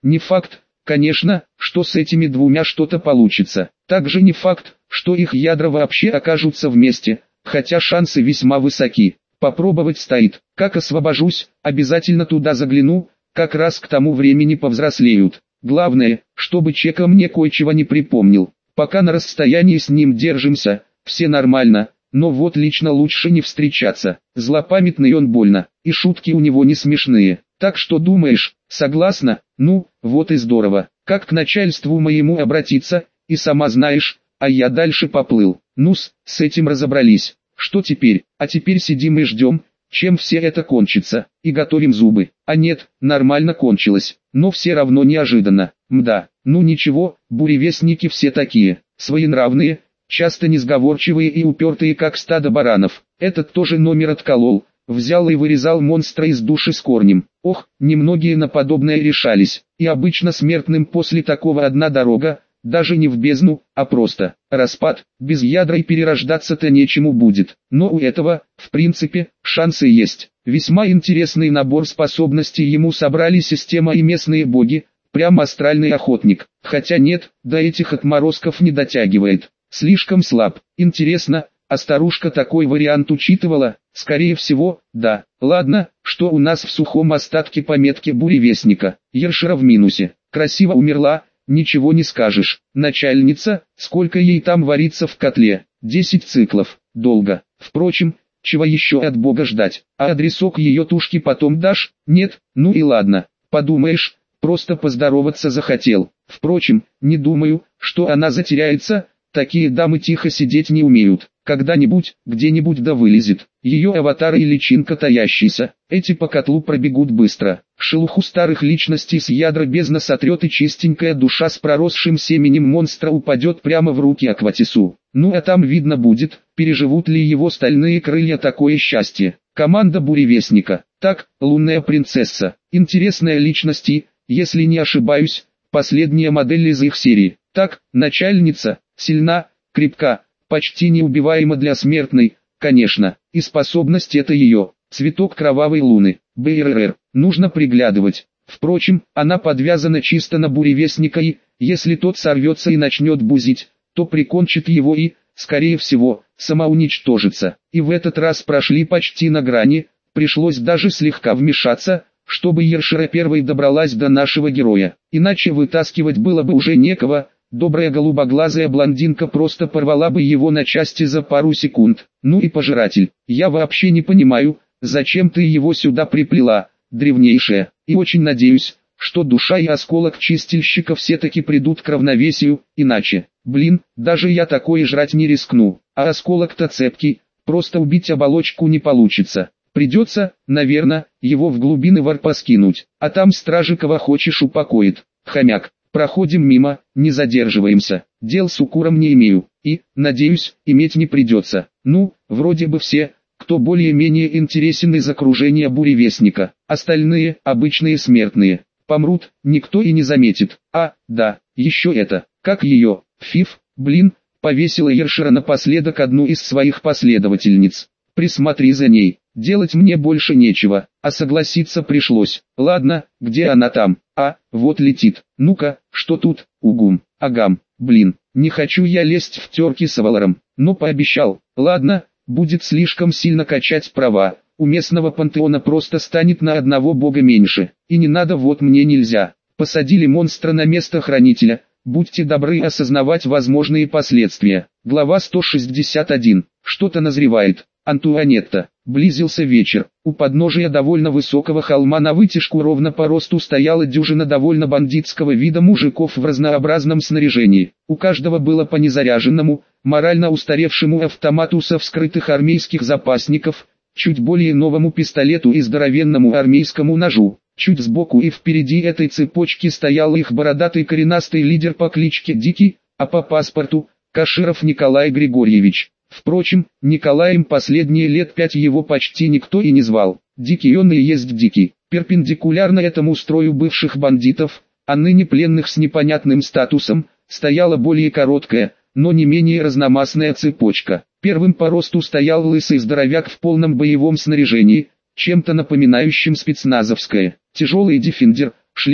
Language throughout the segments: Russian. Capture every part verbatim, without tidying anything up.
Не факт, конечно, что с этими двумя что-то получится. Также не факт, что их ядра вообще окажутся вместе, хотя шансы весьма высоки. Попробовать стоит. Как освобожусь, обязательно туда загляну, как раз к тому времени повзрослеют. Главное, чтобы Чека мне кое-чего не припомнил. Пока на расстоянии с ним держимся, все нормально, но вот лично лучше не встречаться. Злопамятный он больно, и шутки у него не смешные. Так что думаешь, согласна? Ну, вот и здорово. Как к начальству моему обратиться, и сама знаешь, а я дальше поплыл. Ну-с, с этим разобрались. Что теперь? А теперь сидим и ждем, чем все это кончится, и готовим зубы. А нет, нормально кончилось, но все равно неожиданно. Мда, ну ничего, буревестники все такие, своенравные, часто несговорчивые и упертые как стадо баранов. Этот тоже номер отколол, взял и вырезал монстра из души с корнем. Ох, немногие на подобное решались, и обычно смертным после такого одна дорога, даже не в бездну, а просто распад. Без ядра и перерождаться-то нечему будет. Но у этого, в принципе, шансы есть. Весьма интересный набор способностей ему собрали система и местные боги, прям астральный охотник. Хотя нет, до этих отморозков не дотягивает. Слишком слаб. Интересно, а старушка такой вариант учитывала? Скорее всего, да. Ладно, что у нас в сухом остатке по метке буревестника? Ершера в минусе. Красиво умерла. Ничего не скажешь. Начальница, сколько ей там варится в котле? Десять циклов. Долго. Впрочем, чего еще от Бога ждать? А адресок ее тушки потом дашь? Нет? Ну и ладно. Подумаешь, просто поздороваться захотел. Впрочем, не думаю, что она затеряется. Такие дамы тихо сидеть не умеют. Когда-нибудь, где-нибудь да вылезет. Ее аватар и личинка таящийся. Эти по котлу пробегут быстро. Шелуху старых личностей с ядра бездна сотрет, и чистенькая душа с проросшим семенем монстра упадет прямо в руки Акватису. Ну а там видно будет, переживут ли его стальные крылья такое счастье. Команда буревестника. Так, лунная принцесса. Интересная личность и, если не ошибаюсь, последняя модель из их серии. Так, начальница, сильна, крепка, почти неубиваема для смертной, конечно, и способность это ее, цветок кровавой луны, БРР, нужно приглядывать. Впрочем, она подвязана чисто на буревестника и, если тот сорвется и начнет бузить, то прикончит его и, скорее всего, самоуничтожится. И в этот раз прошли почти на грани, пришлось даже слегка вмешаться, чтобы Ершера первой добралась до нашего героя, иначе вытаскивать было бы уже некого. Добрая голубоглазая блондинка просто порвала бы его на части за пару секунд. Ну и пожиратель, я вообще не понимаю, зачем ты его сюда приплела, древнейшая, и очень надеюсь, что душа и осколок чистильщика все-таки придут к равновесию, иначе, блин, даже я такое жрать не рискну, а осколок-то цепкий, просто убить оболочку не получится. Придется, наверное, его в глубины варпа скинуть, а там стражи кого хочешь упокоит. Хомяк. Проходим мимо, не задерживаемся, дел с укуром не имею, и, надеюсь, иметь не придется. Ну, вроде бы все, кто более-менее интересен из окружения буревестника, остальные, обычные смертные, помрут, никто и не заметит. А, да, еще это, как ее, Фиф, блин, повесила Ершера напоследок одну из своих последовательниц. Присмотри за ней, делать мне больше нечего, а согласиться пришлось. Ладно, где она там? А, вот летит. Ну-ка, что тут? Угум, агам, блин, не хочу я лезть в терки с Аваларом, но пообещал. Ладно, будет слишком сильно качать права, у местного пантеона просто станет на одного бога меньше, и не надо, вот мне нельзя. Посадили монстра на место хранителя, будьте добры осознавать возможные последствия. Глава сто шестьдесят один. Что-то назревает. Антуанетта. Близился вечер. У подножия довольно высокого холма на вытяжку ровно по росту стояла дюжина довольно бандитского вида мужиков в разнообразном снаряжении. У каждого было по незаряженному, морально устаревшему автомату со вскрытых армейских запасников, чуть более новому пистолету и здоровенному армейскому ножу. Чуть сбоку и впереди этой цепочки стоял их бородатый коренастый лидер по кличке Дикий, а по паспорту – Каширов Николай Григорьевич. Впрочем, Николаем последние лет пять его почти никто и не звал. Дикий он и есть Дикий. Перпендикулярно этому строю бывших бандитов, а ныне пленных с непонятным статусом, стояла более короткая, но не менее разномастная цепочка. Первым по росту стоял лысый здоровяк в полном боевом снаряжении, чем-то напоминающим спецназовское. Тяжелый дефендер, шлем,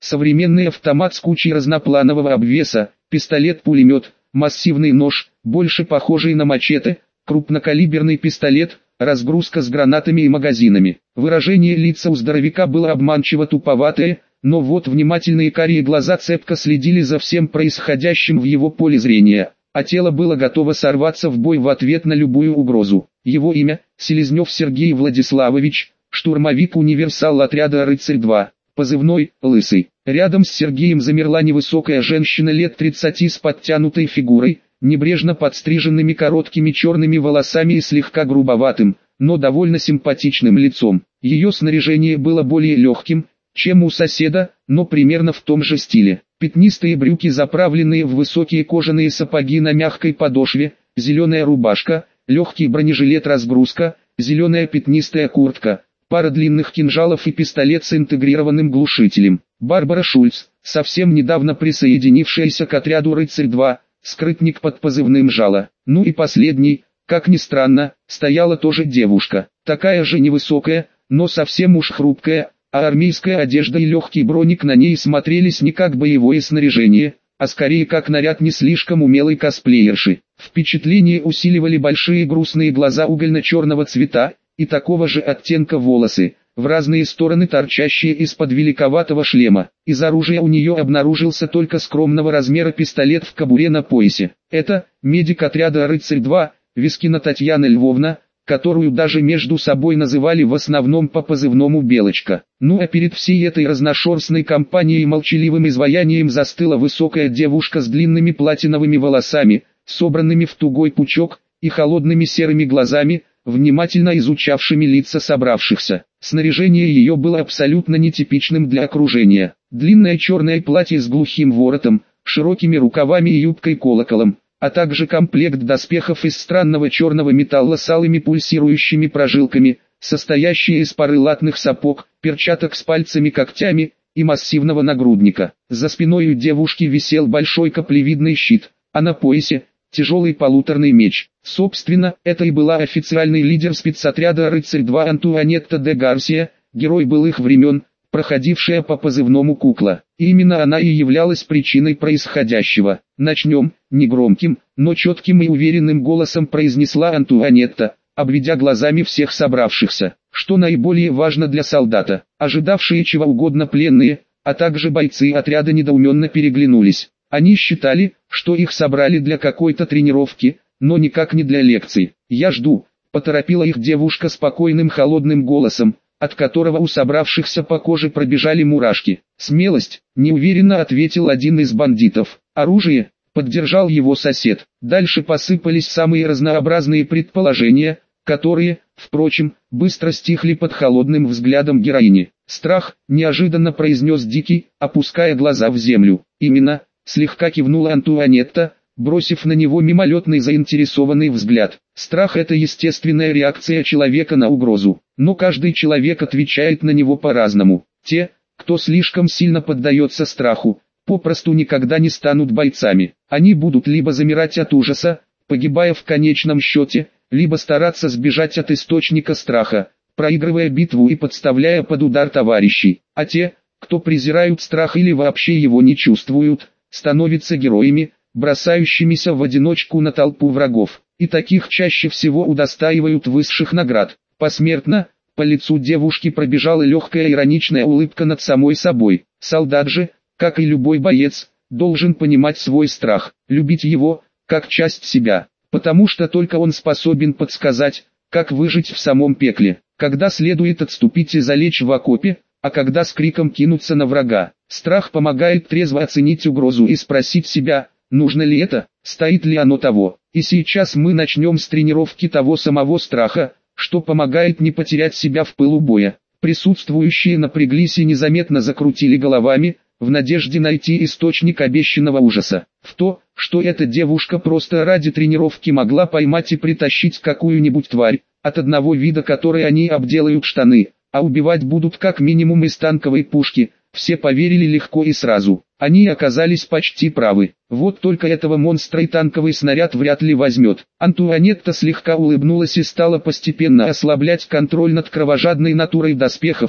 современный автомат с кучей разнопланового обвеса, пистолет-пулемет, массивный нож, больше похожий на мачете, крупнокалиберный пистолет, разгрузка с гранатами и магазинами. Выражение лица у здоровяка было обманчиво туповатое, но вот внимательные карие глаза цепко следили за всем происходящим в его поле зрения, а тело было готово сорваться в бой в ответ на любую угрозу. Его имя – Селезнев Сергей Владиславович, штурмовик-универсал отряда «Рыцарь-два», позывной «Лысый». Рядом с Сергеем замерла невысокая женщина лет тридцати с подтянутой фигурой, небрежно подстриженными короткими черными волосами и слегка грубоватым, но довольно симпатичным лицом. Ее снаряжение было более легким, чем у соседа, но примерно в том же стиле. Пятнистые брюки, заправленные в высокие кожаные сапоги на мягкой подошве, зеленая рубашка, легкий бронежилет-разгрузка, зеленая пятнистая куртка, пара длинных кинжалов и пистолет с интегрированным глушителем. Барбара Шульц, совсем недавно присоединившаяся к отряду «Рыцарь-два», скрытник под позывным «Жало». Ну и последний, как ни странно, стояла тоже девушка, такая же невысокая, но совсем уж хрупкая, а армейская одежда и легкий броник на ней смотрелись не как боевое снаряжение, а скорее как наряд не слишком умелой косплеерши. Впечатление усиливали большие грустные глаза угольно-черного цвета и такого же оттенка волосы, в разные стороны торчащие из-под великоватого шлема. Из оружия у нее обнаружился только скромного размера пистолет в кобуре на поясе. Это медик отряда «Рыцарь-два», Вискина Татьяна Львовна, которую даже между собой называли в основном по позывному «Белочка». Ну а перед всей этой разношерстной компанией молчаливым изваянием застыла высокая девушка с длинными платиновыми волосами, собранными в тугой пучок, и холодными серыми глазами, внимательно изучавшими лица собравшихся. Снаряжение ее было абсолютно нетипичным для окружения. Длинное черное платье с глухим воротом, широкими рукавами и юбкой-колоколом, а также комплект доспехов из странного черного металла с алыми пульсирующими прожилками, состоящие из пары латных сапог, перчаток с пальцами-когтями и массивного нагрудника. За спиной у девушки висел большой каплевидный щит, а на поясе – тяжелый полуторный меч. Собственно, это и была официальный лидер спецотряда «Рыцарь-два» Антуанетта де Гарсия, герой былых времен, проходившая по позывному «Кукла». И именно она и являлась причиной происходящего. «Начнем», — негромким, но четким и уверенным голосом произнесла Антуанетта, обведя глазами всех собравшихся. Что наиболее важно для солдата, ожидавшие чего угодно пленные, а также бойцы отряда недоуменно переглянулись. Они считали, что их собрали для какой-то тренировки, но никак не для лекций. «Я жду», — поторопила их девушка спокойным холодным голосом, от которого у собравшихся по коже пробежали мурашки. «Смелость», — неуверенно ответил один из бандитов. «Оружие», — поддержал его сосед. Дальше посыпались самые разнообразные предположения, которые, впрочем, быстро стихли под холодным взглядом героини. «Страх», — неожиданно произнес Дикий, опуская глаза в землю. «Именно», — слегка кивнула Антуанетта, бросив на него мимолетный заинтересованный взгляд. «Страх — это естественная реакция человека на угрозу, но каждый человек отвечает на него по-разному. Те, кто слишком сильно поддается страху, попросту никогда не станут бойцами. Они будут либо замирать от ужаса, погибая в конечном счете, либо стараться сбежать от источника страха, проигрывая битву и подставляя под удар товарищей. А те, кто презирают страх или вообще его не чувствуют, становятся героями, бросающимися в одиночку на толпу врагов. И таких чаще всего удостаивают высших наград. Посмертно, по лицу девушки пробежала легкая ироничная улыбка над самой собой. Солдат же, как и любой боец, должен понимать свой страх, любить его, как часть себя, потому что только он способен подсказать, как выжить в самом пекле, когда следует отступить и залечь в окопе, а когда с криком кинуться на врага. Страх помогает трезво оценить угрозу и спросить себя, нужно ли это, стоит ли оно того. И сейчас мы начнем с тренировки того самого страха, что помогает не потерять себя в пылу боя. Присутствующие напряглись и незаметно закрутили головами, в надежде найти источник обещанного ужаса. В то, что эта девушка просто ради тренировки могла поймать и притащить какую-нибудь тварь, от одного вида которой они обделают штаны, а убивать будут как минимум из танковой пушки, все поверили легко и сразу. Они оказались почти правы. Вот только этого монстра и танковый снаряд вряд ли возьмет. Антуанетта слегка улыбнулась и стала постепенно ослаблять контроль над кровожадной натурой доспехов,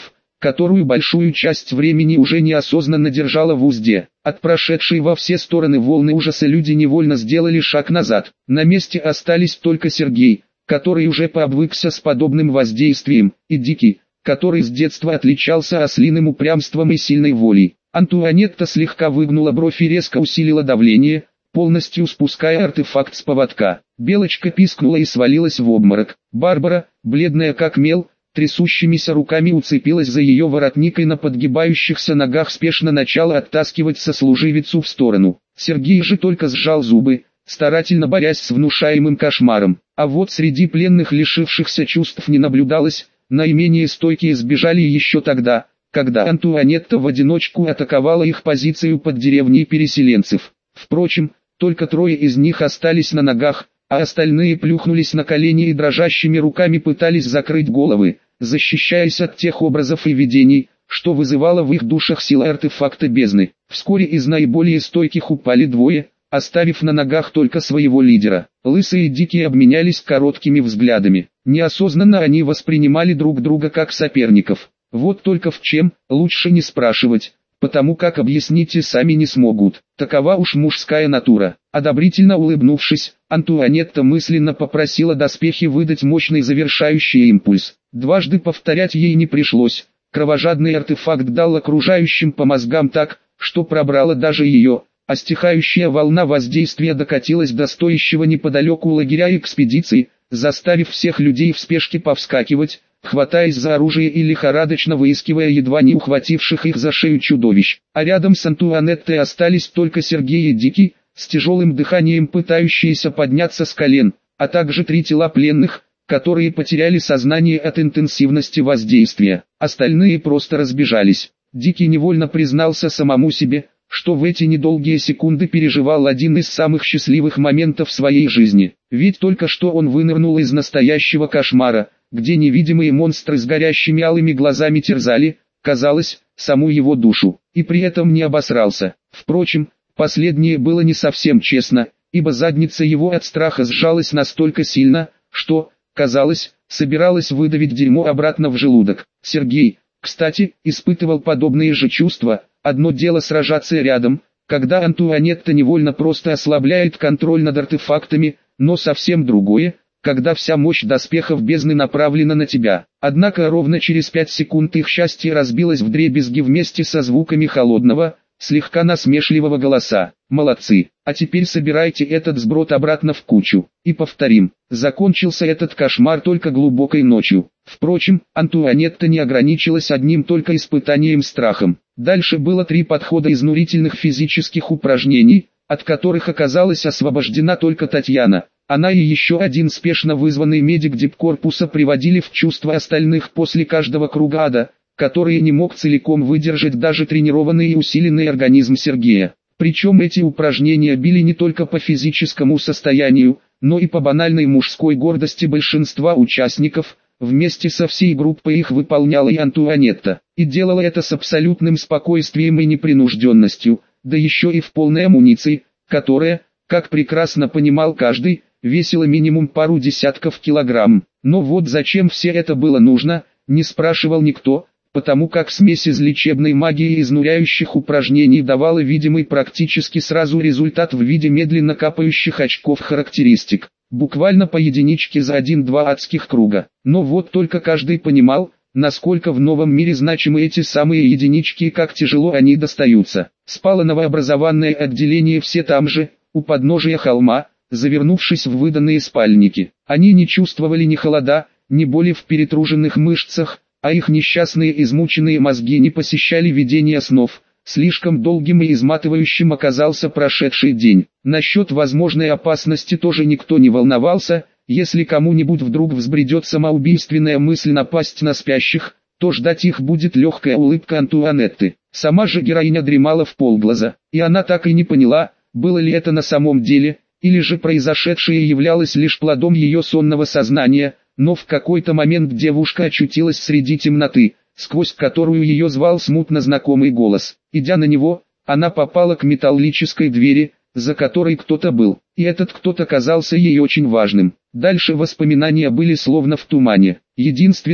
которую большую часть времени уже неосознанно держала в узде. От прошедшей во все стороны волны ужаса люди невольно сделали шаг назад. На месте остались только Сергей, который уже пообвыкся с подобным воздействием, и Дикий, который с детства отличался ослиным упрямством и сильной волей. Антуанетта слегка выгнула бровь и резко усилила давление, полностью спуская артефакт с поводка. Белочка пискнула и свалилась в обморок. Барбара, бледная как мел, трясущимися руками уцепилась за ее воротник и на подгибающихся ногах спешно начала оттаскивать сослуживицу в сторону. Сергей же только сжал зубы, старательно борясь с внушаемым кошмаром. А вот среди пленных, лишившихся чувств, не наблюдалось. Наименее стойкие сбежали еще тогда, когда Антуанетта в одиночку атаковала их позицию под деревней переселенцев. Впрочем, только трое из них остались на ногах, а остальные плюхнулись на колени и дрожащими руками пытались закрыть головы, защищаясь от тех образов и видений, что вызывало в их душах сила артефакта бездны. Вскоре из наиболее стойких упали двое, оставив на ногах только своего лидера. Лысые и Дикие обменялись короткими взглядами. Неосознанно они воспринимали друг друга как соперников. Вот только в чем, лучше не спрашивать, потому как объяснить и сами не смогут. Такова уж мужская натура. Одобрительно улыбнувшись, Антуанетта мысленно попросила доспехи выдать мощный завершающий импульс. Дважды повторять ей не пришлось. Кровожадный артефакт дал окружающим по мозгам так, что пробрала даже ее, а стихающая волна воздействия докатилась до стоящего неподалеку лагеря экспедиции, заставив всех людей в спешке повскакивать, хватаясь за оружие и лихорадочно выискивая едва не ухвативших их за шею чудовищ. А рядом с Антуанеттой остались только Сергей и Дикий, с тяжелым дыханием пытающиеся подняться с колен, а также три тела пленных, которые потеряли сознание от интенсивности воздействия. Остальные просто разбежались. Дикий невольно признался самому себе, что в эти недолгие секунды переживал один из самых счастливых моментов своей жизни. Ведь только что он вынырнул из настоящего кошмара, где невидимые монстры с горящими алыми глазами терзали, казалось, саму его душу, и при этом не обосрался. Впрочем, последнее было не совсем честно, ибо задница его от страха сжалась настолько сильно, что, казалось, собиралась выдавить дерьмо обратно в желудок. Сергей, кстати, испытывал подобные же чувства. Одно дело сражаться рядом, когда Антуанетта невольно просто ослабляет контроль над артефактами, но совсем другое, когда вся мощь доспехов бездны направлена на тебя. Однако ровно через пять секунд их счастье разбилось вдребезги вместе со звуками холодного, слегка насмешливого голоса. «Молодцы, а теперь собирайте этот сброд обратно в кучу». И повторим, закончился этот кошмар только глубокой ночью. Впрочем, Антуанетта не ограничилась одним только испытанием страхом. Дальше было три подхода изнурительных физических упражнений, от которых оказалась освобождена только Татьяна. Она и еще один спешно вызванный медик дипкорпуса приводили в чувство остальных после каждого круга ада, которые не мог целиком выдержать даже тренированный и усиленный организм Сергея. Причем эти упражнения били не только по физическому состоянию, но и по банальной мужской гордости большинства участников. Вместе со всей группой их выполняла и Антуанетта, и делала это с абсолютным спокойствием и непринужденностью, да еще и в полной амуниции, которая, как прекрасно понимал каждый, весила минимум пару десятков килограмм. Но вот зачем все это было нужно, не спрашивал никто, потому как смесь из лечебной магии и изнуряющих упражнений давала видимый практически сразу результат в виде медленно капающих очков характеристик. Буквально по единичке за один-два адских круга. Но вот только каждый понимал, насколько в новом мире значимы эти самые единички и как тяжело они достаются. Спало новообразованное отделение все там же, у подножия холма, завернувшись в выданные спальники. Они не чувствовали ни холода, ни боли в перетруженных мышцах, а их несчастные измученные мозги не посещали видения снов. Слишком долгим и изматывающим оказался прошедший день. Насчет возможной опасности тоже никто не волновался. Если кому-нибудь вдруг взбредет самоубийственная мысль напасть на спящих, то ждать их будет легкая улыбка Антуанетты. Сама же героиня дремала вполглаза, и она так и не поняла, было ли это на самом деле, или же произошедшее являлось лишь плодом ее сонного сознания, но в какой-то момент девушка очутилась среди темноты, сквозь которую ее звал смутно знакомый голос. Идя на него, она попала к металлической двери, за которой кто-то был, и этот кто-то казался ей очень важным. Дальше воспоминания были словно в тумане. Единственное,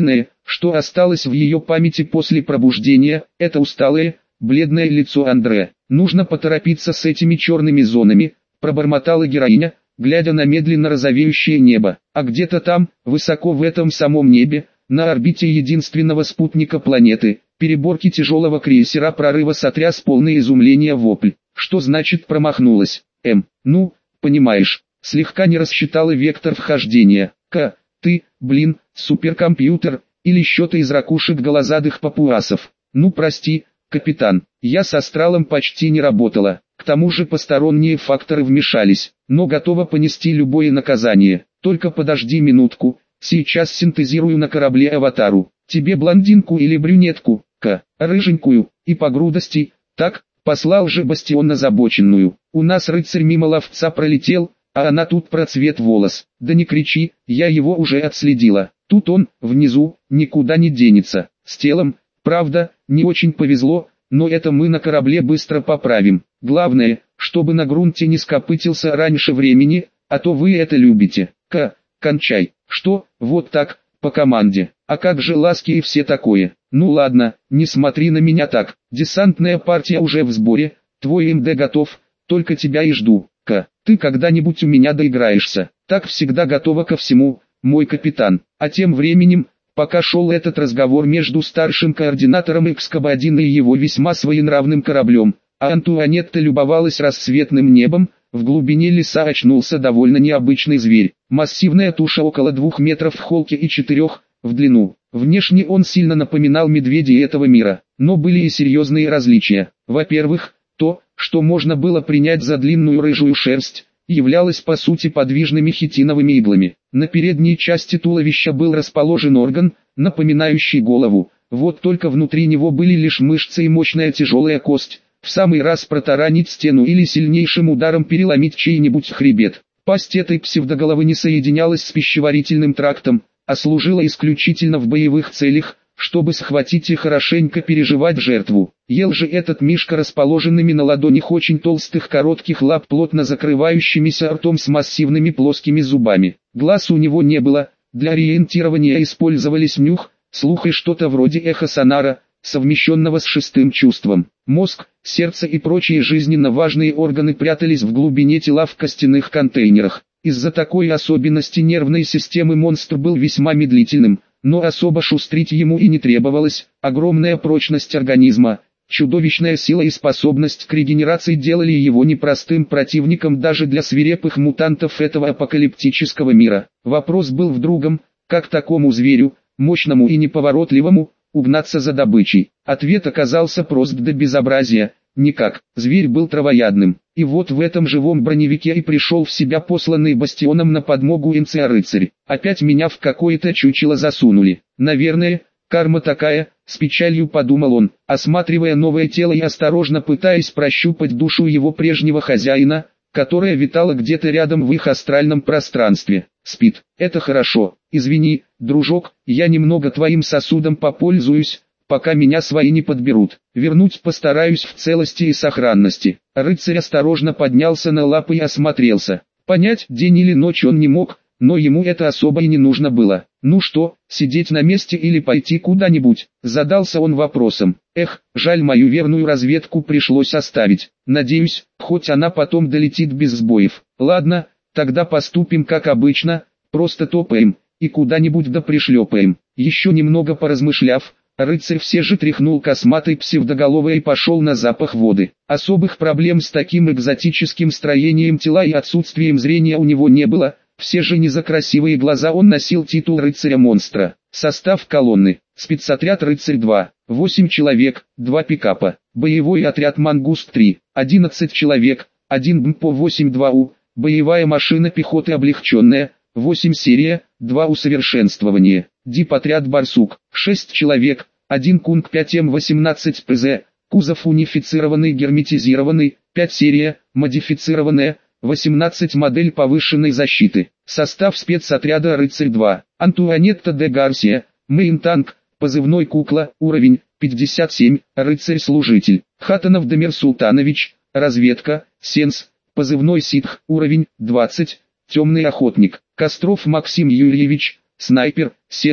что осталось в ее памяти после пробуждения, это усталое, бледное лицо Андре. «Нужно поторопиться с этими черными зонами», пробормотала героиня, глядя на медленно розовеющее небо. А где-то там, высоко в этом самом небе, на орбите единственного спутника планеты, переборки тяжелого крейсера прорыва сотряс полное изумление вопль. Что значит промахнулась? М. Ну, понимаешь, слегка не рассчитала вектор вхождения. К. Ты, блин, суперкомпьютер, или что-то из ракушек голозадых папуасов. Ну прости, капитан, я с астралом почти не работала. К тому же посторонние факторы вмешались, но готова понести любое наказание. Только подожди минутку, сейчас синтезирую на корабле аватару. Тебе блондинку или брюнетку? К. Рыженькую, и по грудости. Так, послал же Бастион озабоченную. У нас рыцарь мимо ловца пролетел, а она тут про цвет волос. Да не кричи, я его уже отследила. Тут он, внизу, никуда не денется. С телом, правда, не очень повезло, но это мы на корабле быстро поправим. Главное, чтобы на грунте не скопытился раньше времени, а то вы это любите. К. Кончай. Что, вот так, по команде. А как же ласки и все такое? Ну ладно, не смотри на меня так. Десантная партия уже в сборе, твой МД готов, только тебя и жду. К. Ты когда-нибудь у меня доиграешься. Так всегда готова ко всему, мой капитан. А тем временем, пока шел этот разговор между старшим координатором Экскоба один и его весьма своенравным кораблем, а Антуанетта любовалась рассветным небом, в глубине леса очнулся довольно необычный зверь. Массивная туша около двух метров в холке и четырех в длину. Внешне он сильно напоминал медведей этого мира, но были и серьезные различия. Во-первых, то, что можно было принять за длинную рыжую шерсть, являлось по сути подвижными хитиновыми иглами. На передней части туловища был расположен орган, напоминающий голову, вот только внутри него были лишь мышцы и мощная тяжелая кость, в самый раз протаранить стену или сильнейшим ударом переломить чей-нибудь хребет. Пасть этой псевдоголовы не соединялась с пищеварительным трактом, а служила исключительно в боевых целях, чтобы схватить и хорошенько переживать жертву. Ел же этот мишка расположенными на ладонях очень толстых коротких лап, плотно закрывающимися ртом с массивными плоскими зубами. Глаз у него не было, для ориентирования использовались нюх, слух и что-то вроде эхосонара, совмещенного с шестым чувством. Мозг, сердце и прочие жизненно важные органы прятались в глубине тела в костяных контейнерах. Из-за такой особенности нервной системы монстр был весьма медлительным, но особо шустрить ему и не требовалось. Огромная прочность организма, чудовищная сила и способность к регенерации делали его непростым противником даже для свирепых мутантов этого апокалиптического мира. Вопрос был в другом: как такому зверю, мощному и неповоротливому, угнаться за добычей? Ответ оказался прост до безобразия: никак. Зверь был травоядным. И вот в этом живом броневике и пришел в себя посланный Бастионом на подмогу эн цэ а-рыцарь. Опять меня в какое-то чучело засунули. Наверное, карма такая, с печалью подумал он, осматривая новое тело и осторожно пытаясь прощупать душу его прежнего хозяина, которая витала где-то рядом в их астральном пространстве. Спит. Это хорошо. Извини, дружок, я немного твоим сосудом попользуюсь, пока меня свои не подберут. Вернуть постараюсь в целости и сохранности. Рыцарь осторожно поднялся на лапы и осмотрелся. Понять, день или ночь он не мог, но ему это особо и не нужно было. Ну что, сидеть на месте или пойти куда-нибудь? Задался он вопросом. Эх, жаль, мою верную разведку пришлось оставить. Надеюсь, хоть она потом долетит без сбоев. Ладно, тогда поступим как обычно, просто топаем, и куда-нибудь да пришлепаем. Еще немного поразмышляв, рыцарь все же тряхнул косматой псевдоголовой и пошел на запах воды. Особых проблем с таким экзотическим строением тела и отсутствием зрения у него не было, все же не за красивые глаза он носил титул рыцаря-монстра. Состав колонны: спецотряд «Рыцарь два», восемь человек, два пикапа, боевой отряд «Мангуст три», одиннадцать человек, один БМПО восемь два У, боевая машина пехоты облегченная, восемь серия, два усовершенствования, дип-отряд «Барсук», шесть человек, один Кунг пять М восемнадцать П З, кузов унифицированный герметизированный, пять серия, модифицированная, восемнадцать модель повышенной защиты. Состав спецотряда «Рыцарь два». Антуанетта де Гарсия, мейн-танк, позывной «Кукла», уровень пятьдесят семь, рыцарь-служитель. Хатанов Дамир Султанович, разведка, сенс, позывной «Ситх», уровень двадцать, темный охотник. Костров Максим Юрьевич, снайпер, сенс,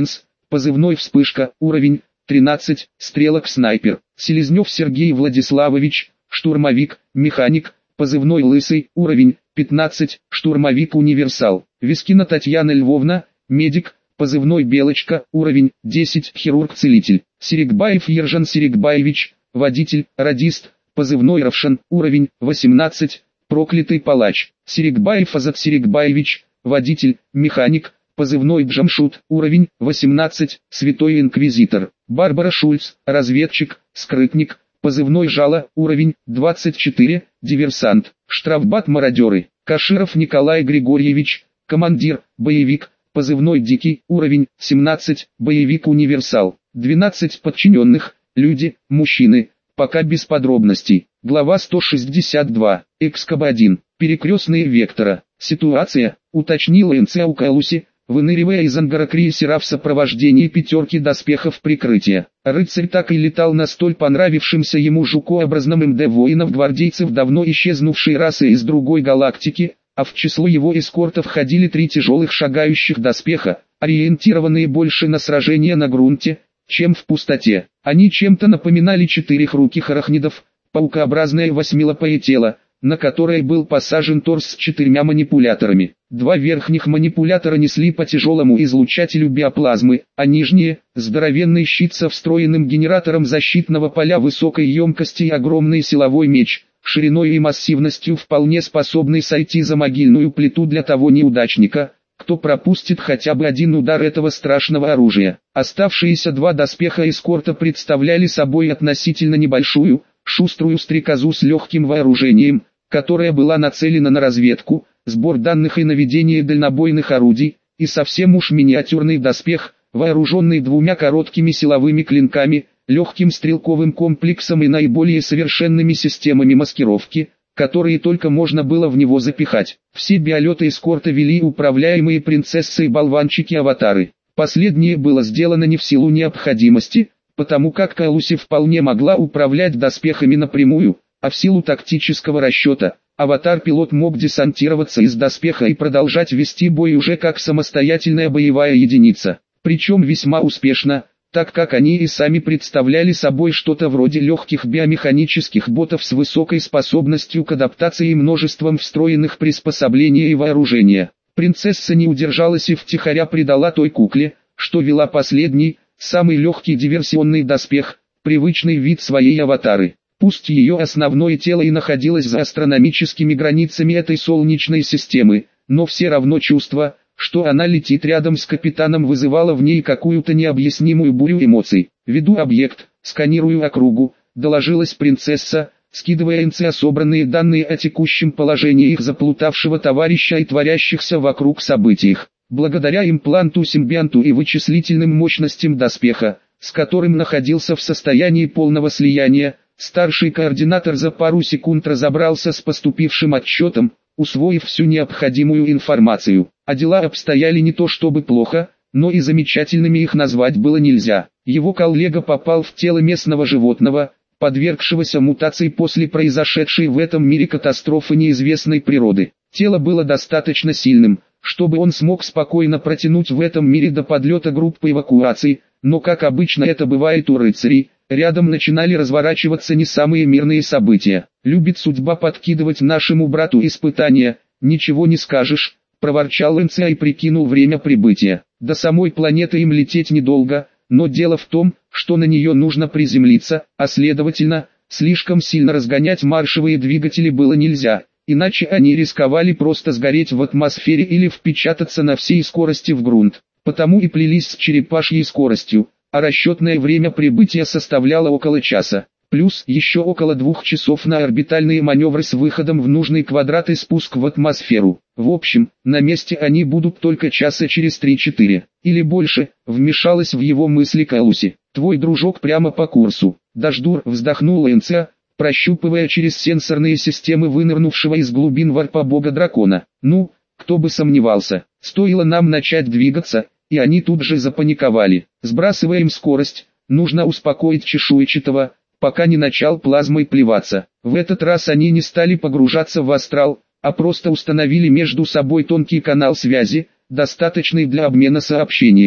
позывной «Вспышка», уровень тринадцать, стрелок-снайпер. Селезнев Сергей Владиславович, штурмовик, механик, позывной «Лысый», уровень пятнадцать, штурмовик-универсал. Вискина Татьяна Львовна, медик, позывной «Белочка», уровень десять, хирург-целитель. Серикбаев Ержан Серикбаевич, водитель, радист, позывной «Равшан», уровень восемнадцать, проклятый палач. Серикбаев Азат Серикбаевич, водитель, механик, позывной «Джамшут», уровень восемнадцать, святой инквизитор. Барбара Шульц, разведчик, скрытник, позывной «Жало», уровень двадцать четыре, диверсант. Штрафбат мародеры. Каширов Николай Григорьевич, командир, боевик, позывной «Дикий», уровень семнадцать, боевик-универсал. двенадцать подчиненных, люди, мужчины, пока без подробностей. Глава сто шестьдесят два, Экскоба один, перекрестные вектора. Ситуация, уточнила эн цэ у Калуси, выныривая из ангара крейсера в сопровождении пятерки доспехов прикрытия. Рыцарь так и летал на столь понравившемся ему жукообразном эм дэ воинов-гвардейцев давно исчезнувшей расы из другой галактики, а в число его эскорта входили три тяжелых шагающих доспеха, ориентированные больше на сражение на грунте, чем в пустоте. Они чем-то напоминали четырехруких арахнидов, паукообразное восьмилапое тело, на которое был посажен торс с четырьмя манипуляторами. Два верхних манипулятора несли по тяжелому излучателю биоплазмы, а нижние – здоровенный щит со встроенным генератором защитного поля высокой емкости и огромный силовой меч, шириной и массивностью вполне способный сойти за могильную плиту для того неудачника, кто пропустит хотя бы один удар этого страшного оружия. Оставшиеся два доспеха эскорта представляли собой относительно небольшую, шуструю стрекозу с легким вооружением, которая была нацелена на разведку, сбор данных и наведение дальнобойных орудий, и совсем уж миниатюрный доспех, вооруженный двумя короткими силовыми клинками, легким стрелковым комплексом и наиболее совершенными системами маскировки, которые только можно было в него запихать. Все биолеты эскорта вели управляемые принцессы-болванчики-аватары. Последнее было сделано не в силу необходимости, потому как Калуси вполне могла управлять доспехами напрямую, а в силу тактического расчета, аватар-пилот мог десантироваться из доспеха и продолжать вести бой уже как самостоятельная боевая единица. Причем весьма успешно, так как они и сами представляли собой что-то вроде легких биомеханических ботов с высокой способностью к адаптации и множеством встроенных приспособлений и вооружения. Принцесса не удержалась и втихаря придала той кукле, что вела последний, самый легкий диверсионный доспех, привычный вид своей аватары. Пусть ее основное тело и находилось за астрономическими границами этой солнечной системы, но все равно чувство, что она летит рядом с капитаном, вызывало в ней какую-то необъяснимую бурю эмоций. «Веду объект, сканирую округу», — доложилась принцесса, скидывая эн цэ собранные данные о текущем положении их заплутавшего товарища и творящихся вокруг событиях. Благодаря импланту-симбианту и вычислительным мощностям доспеха, с которым находился в состоянии полного слияния, старший координатор за пару секунд разобрался с поступившим отчетом, усвоив всю необходимую информацию. А дела обстояли не то чтобы плохо, но и замечательными их назвать было нельзя. Его коллега попал в тело местного животного, подвергшегося мутации после произошедшей в этом мире катастрофы неизвестной природы. Тело было достаточно сильным, чтобы он смог спокойно протянуть в этом мире до подлета группы эвакуации, но как обычно это бывает у рыцарей, рядом начинали разворачиваться не самые мирные события. «Любит судьба подкидывать нашему брату испытания, ничего не скажешь», — проворчал эн цэ и прикинул время прибытия. До самой планеты им лететь недолго, но дело в том, что на нее нужно приземлиться, а следовательно, слишком сильно разгонять маршевые двигатели было нельзя, иначе они рисковали просто сгореть в атмосфере или впечататься на всей скорости в грунт. Потому и плелись с черепашьей скоростью, а расчетное время прибытия составляло около часа, плюс еще около двух часов на орбитальные маневры с выходом в нужный квадрат и спуск в атмосферу. В общем, на месте они будут только часа через три-четыре, или больше, вмешалась в его мысли Калуси. «Твой дружок прямо по курсу». «Дождур», вздохнула эн цэ, прощупывая через сенсорные системы вынырнувшего из глубин варпа бога-дракона. «Ну, кто бы сомневался, стоило нам начать двигаться, и они тут же запаниковали. Сбрасываем скорость, нужно успокоить чешуйчатого, пока не начал плазмой плеваться». В этот раз они не стали погружаться в астрал, а просто установили между собой тонкий канал связи, достаточный для обмена сообщениями.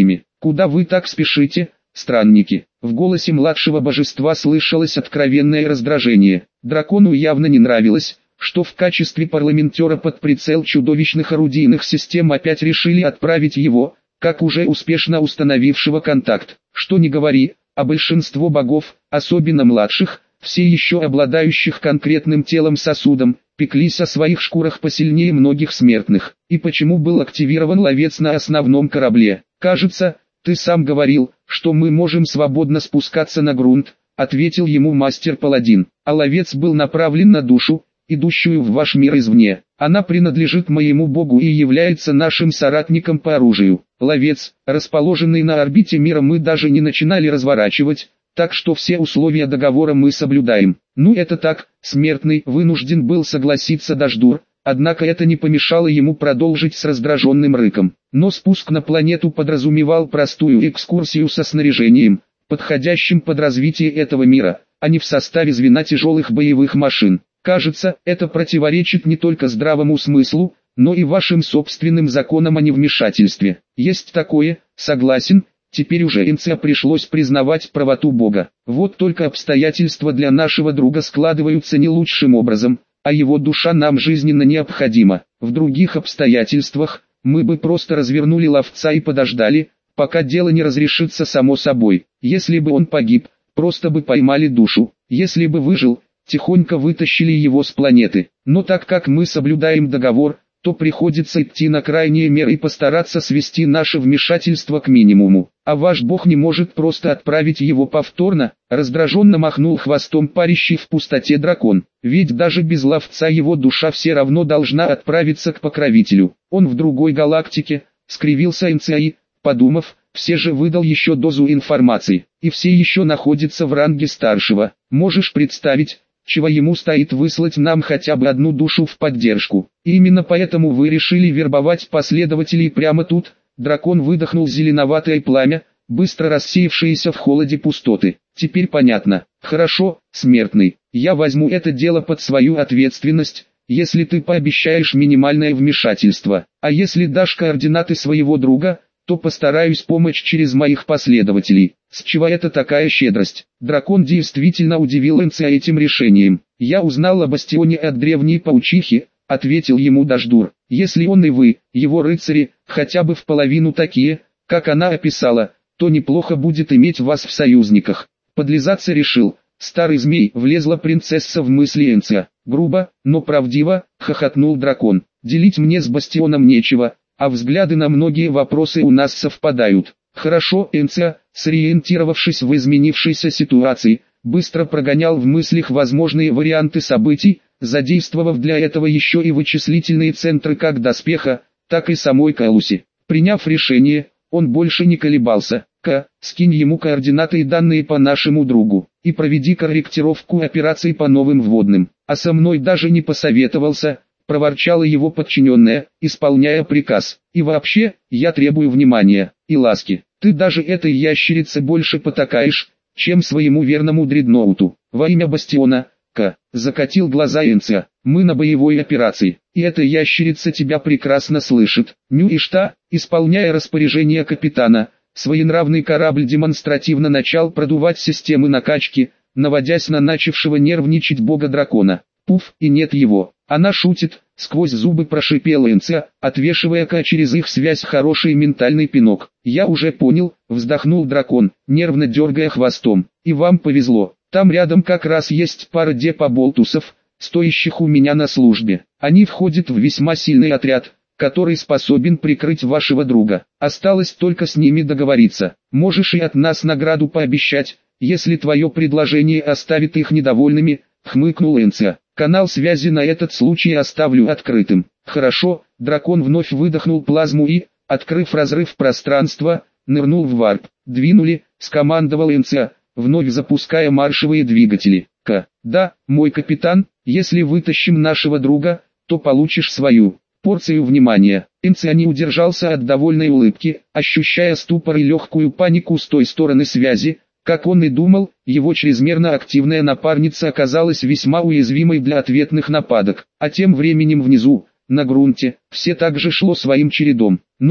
Куда вы так спешите, странники? В голосе младшего божества слышалось откровенное раздражение. Дракону явно не нравилось, что в качестве парламентера под прицел чудовищных орудийных систем опять решили отправить его, как уже успешно установившего контакт. Что ни говори, а большинство богов, особенно младших, все еще обладающих конкретным телом-сосудом, пеклись о своих шкурах посильнее многих смертных. И почему был активирован ловец на основном корабле? Кажется, ты сам говорил, что мы можем свободно спускаться на грунт, ответил ему мастер-паладин. А ловец был направлен на душу, идущую в ваш мир извне. Она принадлежит моему богу и является нашим соратником по оружию. Ловец, расположенный на орбите мира, мы даже не начинали разворачивать, так что все условия договора мы соблюдаем. Ну это так, смертный вынужден был согласиться Даждур, однако это не помешало ему продолжить с раздраженным рыком. Но спуск на планету подразумевал простую экскурсию со снаряжением, подходящим под развитие этого мира, а не в составе звена тяжелых боевых машин. Кажется, это противоречит не только здравому смыслу, но и вашим собственным законам о невмешательстве. Есть такое, согласен, теперь уже Энциа пришлось признавать правоту Бога. Вот только обстоятельства для нашего друга складываются не лучшим образом, а его душа нам жизненно необходима. В других обстоятельствах, мы бы просто развернули ловца и подождали, пока дело не разрешится само собой. Если бы он погиб, просто бы поймали душу. Если бы выжил, тихонько вытащили его с планеты. Но так как мы соблюдаем договор, то приходится идти на крайние меры и постараться свести наше вмешательство к минимуму. А ваш бог не может просто отправить его повторно, раздраженно махнул хвостом парящий в пустоте дракон. Ведь даже без ловца его душа все равно должна отправиться к покровителю. Он в другой галактике, скривился Энциа, подумав, все же выдал еще дозу информации, и все еще находится в ранге старшего. Можешь представить, чего ему стоит выслать нам хотя бы одну душу в поддержку. И именно поэтому вы решили вербовать последователей прямо тут. Дракон выдохнул зеленоватое пламя, быстро рассеявшееся в холоде пустоты. Теперь понятно. Хорошо, смертный, я возьму это дело под свою ответственность, если ты пообещаешь минимальное вмешательство. А если дашь координаты своего друга, то постараюсь помочь через моих последователей. С чего это такая щедрость? Дракон действительно удивил Энциа этим решением. Я узнал о бастионе от древней паучихи, ответил ему Даждур. Если он и вы, его рыцари, хотя бы в половину такие, как она описала, то неплохо будет иметь вас в союзниках. Подлизаться решил. Старый змей, влезла принцесса в мысли Энциа. Грубо, но правдиво, хохотнул дракон. Делить мне с бастионом нечего, а взгляды на многие вопросы у нас совпадают. Хорошо, Энциа, сориентировавшись в изменившейся ситуации, быстро прогонял в мыслях возможные варианты событий, задействовав для этого еще и вычислительные центры как доспеха, так и самой Калуси. Приняв решение, он больше не колебался. К, скинь ему координаты и данные по нашему другу, и проведи корректировку операций по новым вводным. А со мной даже не посоветовался, проворчала его подчиненная, исполняя приказ. И вообще, я требую внимания и ласки. Ты даже этой ящерице больше потакаешь, чем своему верному дредноуту. Во имя бастиона, К, закатил глаза Энциа. Мы на боевой операции, и эта ящерица тебя прекрасно слышит. Ню и что, исполняя распоряжение капитана, своенравный корабль демонстративно начал продувать системы накачки, наводясь на начавшего нервничать бога-дракона. Пуф, и нет его. Она шутит, сквозь зубы прошипела Энциа, отвешивая Ка через их связь хороший ментальный пинок. Я уже понял, вздохнул дракон, нервно дергая хвостом. И вам повезло, там рядом как раз есть пара депоболтусов, стоящих у меня на службе. Они входят в весьма сильный отряд, который способен прикрыть вашего друга. Осталось только с ними договориться. Можешь и от нас награду пообещать, если твое предложение оставит их недовольными, хмыкнул Энциа. Канал связи на этот случай оставлю открытым. Хорошо, дракон вновь выдохнул плазму и, открыв разрыв пространства, нырнул в варп. Двинули, скомандовал Энциа, вновь запуская маршевые двигатели. К, да, мой капитан, если вытащим нашего друга, то получишь свою порцию внимания. Энциа не удержался от довольной улыбки, ощущая ступор и легкую панику с той стороны связи. Как он и думал, его чрезмерно активная напарница оказалась весьма уязвимой для ответных нападок. А тем временем внизу, на грунте, все также шло своим чередом. Ну,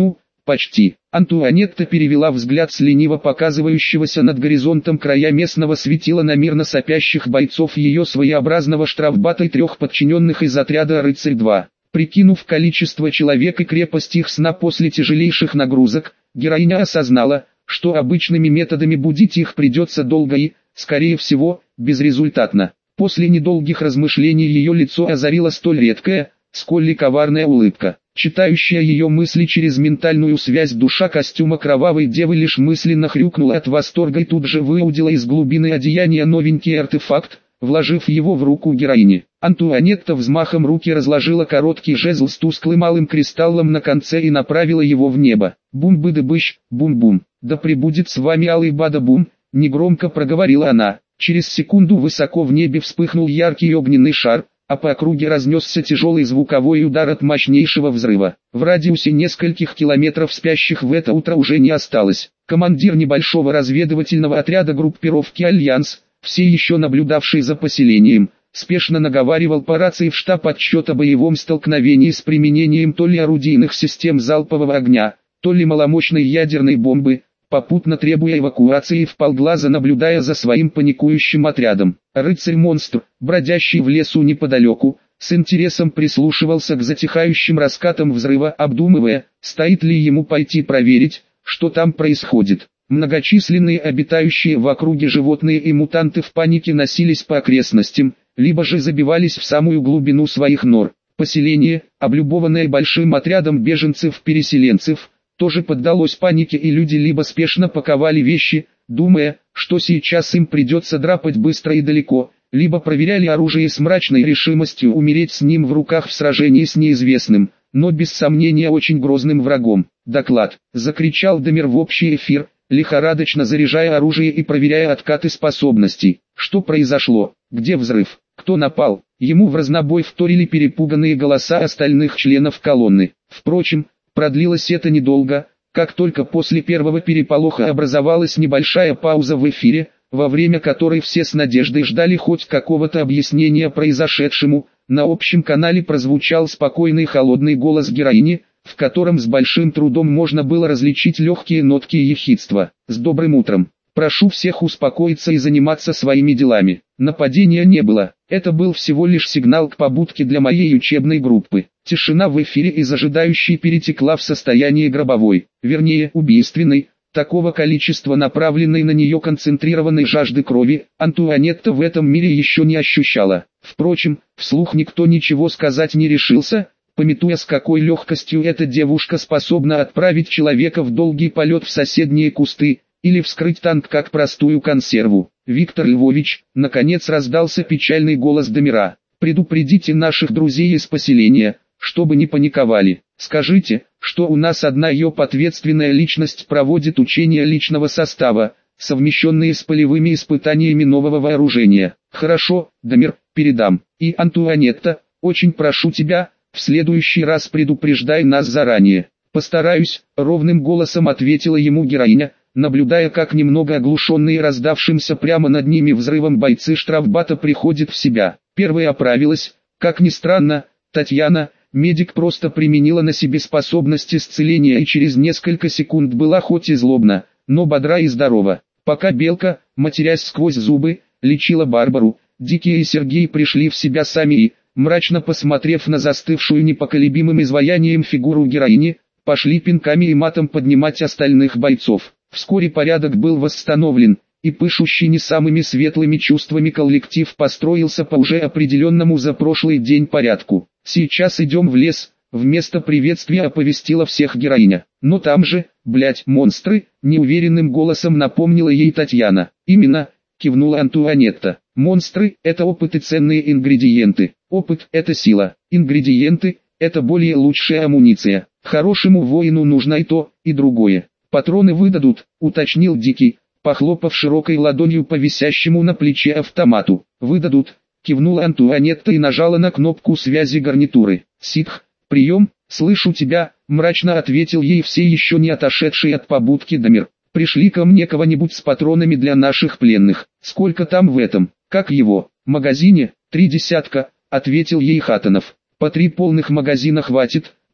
почти. Антуанетта перевела взгляд с лениво показывающегося над горизонтом края местного светила на мирно сопящих бойцов ее своеобразного штрафбата и трех подчиненных из отряда «Рыцарь-два». Прикинув количество человек и крепость их сна после тяжелейших нагрузок, героиня осознала, что обычными методами будить их придется долго и, скорее всего, безрезультатно. После недолгих размышлений ее лицо озарила столь редкая, сколь коварная улыбка. Читающая ее мысли через ментальную связь душа костюма кровавой девы лишь мысленно хрюкнула от восторга и тут же выудила из глубины одеяния новенький артефакт, вложив его в руку героини. Антуанетта взмахом руки разложила короткий жезл с тусклым алым кристаллом на конце и направила его в небо. Бум-быды-быщ, бум-бум. «Да пребудет с вами алый бада-бум», — негромко проговорила она. Через секунду высоко в небе вспыхнул яркий огненный шар, а по округе разнесся тяжелый звуковой удар от мощнейшего взрыва. В радиусе нескольких километров спящих в это утро уже не осталось. Командир небольшого разведывательного отряда группировки «Альянс», все еще наблюдавший за поселением, спешно наговаривал по рации в штаб отчет о боевом столкновении с применением то ли орудийных систем залпового огня, то ли маломощной ядерной бомбы, попутно требуя эвакуации и вполглаза наблюдая за своим паникующим отрядом. Рыцарь-монстр, бродящий в лесу неподалеку, с интересом прислушивался к затихающим раскатам взрыва, обдумывая, стоит ли ему пойти проверить, что там происходит. Многочисленные обитающие в округе животные и мутанты в панике носились по окрестностям, либо же забивались в самую глубину своих нор. Поселение, облюбованное большим отрядом беженцев-переселенцев, тоже поддалось панике, и люди либо спешно паковали вещи, думая, что сейчас им придется драпать быстро и далеко, либо проверяли оружие с мрачной решимостью умереть с ним в руках в сражении с неизвестным, но без сомнения очень грозным врагом. «Доклад!» — закричал Дамир в общий эфир, лихорадочно заряжая оружие и проверяя откаты способностей. Что произошло? Где взрыв? Кто напал? Ему в разнобой вторили перепуганные голоса остальных членов колонны. Впрочем, продлилось это недолго. Как только после первого переполоха образовалась небольшая пауза в эфире, во время которой все с надеждой ждали хоть какого-то объяснения произошедшему, на общем канале прозвучал спокойный холодный голос героини, в котором с большим трудом можно было различить легкие нотки ехидства. «С добрым утром! Прошу всех успокоиться и заниматься своими делами. Нападения не было. Это был всего лишь сигнал к побудке для моей учебной группы». Тишина в эфире из ожидающей перетекла в состояние гробовой, вернее убийственной. Такого количества направленной на нее концентрированной жажды крови Антуанетта в этом мире еще не ощущала. Впрочем, вслух никто ничего сказать не решился, памятуя, с какой легкостью эта девушка способна отправить человека в долгий полет в соседние кусты, или вскрыть танк как простую консерву. «Виктор Львович», наконец раздался печальный голос Дамира, «предупредите наших друзей из поселения, чтобы не паниковали. Скажите, что у нас одна ее ответственная личность проводит учения личного состава, совмещенные с полевыми испытаниями нового вооружения». «Хорошо, Дамир, передам. И, Антуанетта, очень прошу тебя, в следующий раз предупреждай нас заранее». «Постараюсь», — ровным голосом ответила ему героиня, наблюдая, как немного оглушенные раздавшимся прямо над ними взрывом бойцы штрафбата приходят в себя. Первая оправилась, как ни странно, Татьяна. Медик просто применила на себе способность исцеления и через несколько секунд была хоть и злобна, но бодра и здорова. Пока Белка, матерясь сквозь зубы, лечила Барбару, Дикий и Сергей пришли в себя сами и, мрачно посмотрев на застывшую непоколебимым изваянием фигуру героини, пошли пинками и матом поднимать остальных бойцов. Вскоре порядок был восстановлен, и пышущий не самыми светлыми чувствами коллектив построился по уже определенному за прошлый день порядку. «Сейчас идем в лес», — вместо приветствия оповестила всех героиня. «Но там же, блять, монстры», — неуверенным голосом напомнила ей Татьяна. «Именно», — кивнула Антуанетта. «Монстры — это опыт и ценные ингредиенты. Опыт — это сила. Ингредиенты — это более лучшая амуниция. Хорошему воину нужно и то, и другое. Патроны выдадут», — уточнил Дикий, похлопав широкой ладонью по висящему на плече автомату. «Выдадут», — кивнула Антуанетта и нажала на кнопку связи гарнитуры. «Ситх, прием, слышу тебя», — мрачно ответил ей все еще не отошедший от побудки Дамир. «Пришли ко мне кого-нибудь с патронами для наших пленных. Сколько там в этом, как его, магазине?» «Три десятка», — ответил ей Хатанов. «По три полных магазина хватит», —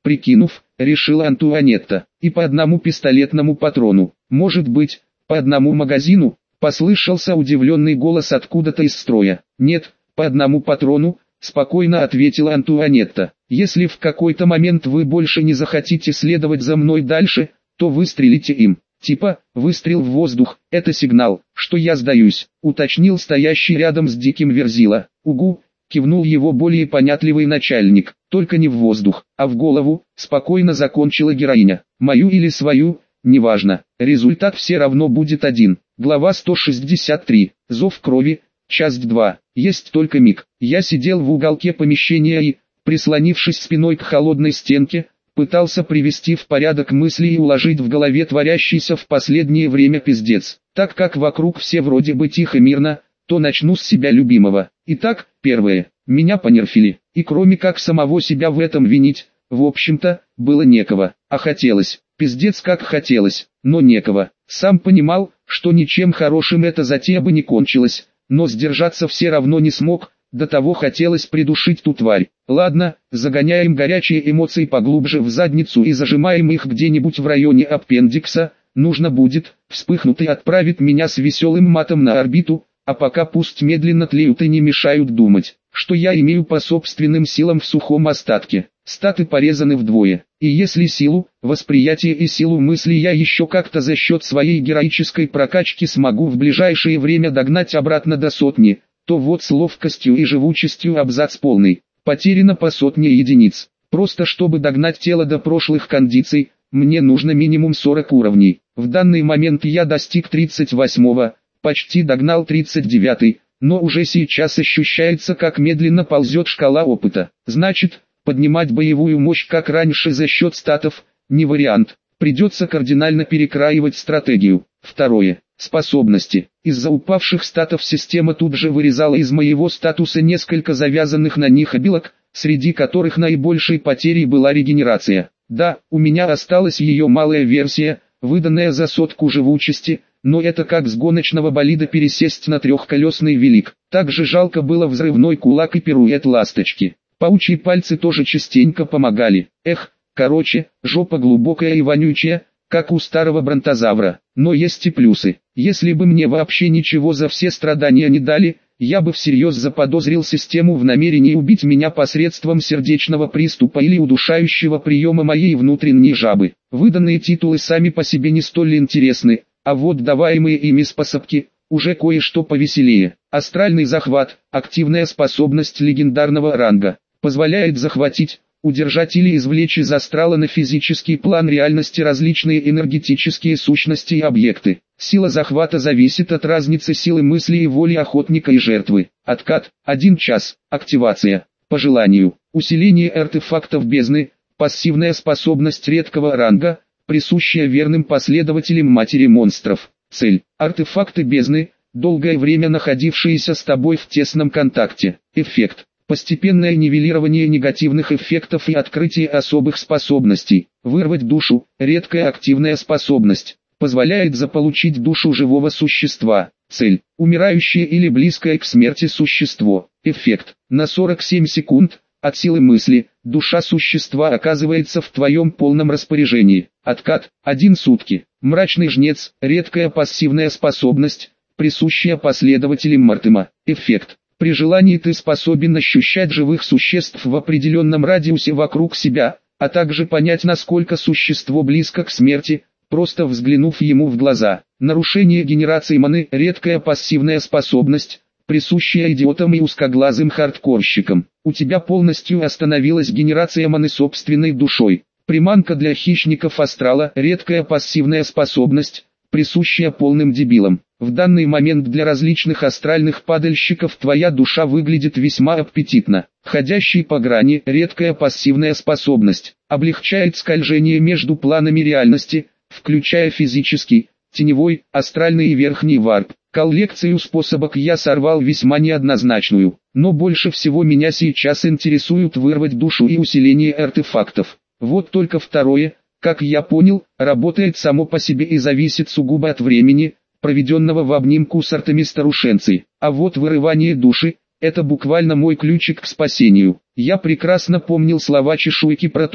прикинув, решила Антуанетта. И по одному пистолетному патрону. Может быть, по одному магазину? Послышался удивленный голос откуда-то из строя. Нет, по одному патрону, спокойно ответила Антуанетта. Если в какой-то момент вы больше не захотите следовать за мной дальше, то выстрелите им. Типа, выстрел в воздух, это сигнал, что я сдаюсь, уточнил стоящий рядом с Диким Верзила. Угу, кивнул его более понятливый начальник, только не в воздух, а в голову, спокойно закончила героиня. Мою или свою, неважно, результат все равно будет один. Глава сто шестьдесят три. Зов крови. Часть два. Есть только миг. Я сидел в уголке помещения и, прислонившись спиной к холодной стенке, пытался привести в порядок мысли и уложить в голове творящийся в последнее время пиздец. Так как вокруг все вроде бы тихо мирно, то начну с себя любимого. Итак, первое. Меня понерфили. И кроме как самого себя в этом винить, в общем-то, было некого. А хотелось. Пиздец как хотелось, но некого. Сам понимал, что ничем хорошим эта затея бы не кончилась, но сдержаться все равно не смог, до того хотелось придушить ту тварь. Ладно, загоняем горячие эмоции поглубже в задницу и зажимаем их где-нибудь в районе аппендикса, нужно будет, вспыхнут и отправит меня с веселым матом на орбиту, а пока пусть медленно тлеют и не мешают думать, что я имею по собственным силам в сухом остатке. Статы порезаны вдвое, и если силу, восприятие и силу мысли я еще как-то за счет своей героической прокачки смогу в ближайшее время догнать обратно до сотни, то вот с ловкостью и живучестью абзац полный, потеряно по сотне единиц. Просто чтобы догнать тело до прошлых кондиций, мне нужно минимум сорок уровней. В данный момент я достиг тридцать восьмого, почти догнал тридцать девятый, но уже сейчас ощущается, как медленно ползет шкала опыта. Значит, поднимать боевую мощь как раньше за счет статов, не вариант. Придется кардинально перекраивать стратегию. Второе. Способности. Из-за упавших статов система тут же вырезала из моего статуса несколько завязанных на них обилок, среди которых наибольшей потерей была регенерация. Да, у меня осталась ее малая версия, выданная за сотку живучести, но это как с гоночного болида пересесть на трехколесный велик. Также жалко было взрывной кулак и пируэт ласточки. Паучьи пальцы тоже частенько помогали. Эх, короче, жопа глубокая и вонючая, как у старого бронтозавра. Но есть и плюсы. Если бы мне вообще ничего за все страдания не дали, я бы всерьез заподозрил систему в намерении убить меня посредством сердечного приступа или удушающего приема моей внутренней жабы. Выданные титулы сами по себе не столь интересны, а вот даваемые ими способки уже кое-что повеселее. Астральный захват, активная способность легендарного ранга, позволяет захватить, удержать или извлечь из астрала на физический план реальности различные энергетические сущности и объекты. Сила захвата зависит от разницы силы мысли и воли охотника и жертвы. Откат – один час. Активация. По желанию. Усиление артефактов бездны. Пассивная способность редкого ранга, присущая верным последователям матери монстров. Цель – артефакты бездны, долгое время находившиеся с тобой в тесном контакте. Эффект – постепенное нивелирование негативных эффектов и открытие особых способностей. Вырвать душу – редкая активная способность. Позволяет заполучить душу живого существа. Цель – умирающее или близкое к смерти существо. Эффект – на сорок семь секунд, от силы мысли, душа существа оказывается в твоем полном распоряжении. Откат – один сутки. Мрачный жнец – редкая пассивная способность, присущая последователям Мартема. Эффект – при желании ты способен ощущать живых существ в определенном радиусе вокруг себя, а также понять, насколько существо близко к смерти, просто взглянув ему в глаза. Нарушение генерации маны – редкая пассивная способность, присущая идиотам и узкоглазым хардкорщикам. У тебя полностью остановилась генерация маны собственной душой. Приманка для хищников астрала – редкая пассивная способность, присущая полным дебилам. В данный момент для различных астральных падальщиков твоя душа выглядит весьма аппетитно. Ходящий по грани – редкая пассивная способность, облегчает скольжение между планами реальности, включая физический, теневой, астральный и верхний варп. Коллекцию способок я сорвал весьма неоднозначную, но больше всего меня сейчас интересует вырвать душу и усиление артефактов. Вот только второе, как я понял, работает само по себе и зависит сугубо от времени, проведенного в обнимку с артами-старушенцей. А вот вырывание души – это буквально мой ключик к спасению. Я прекрасно помнил слова чешуйки про то,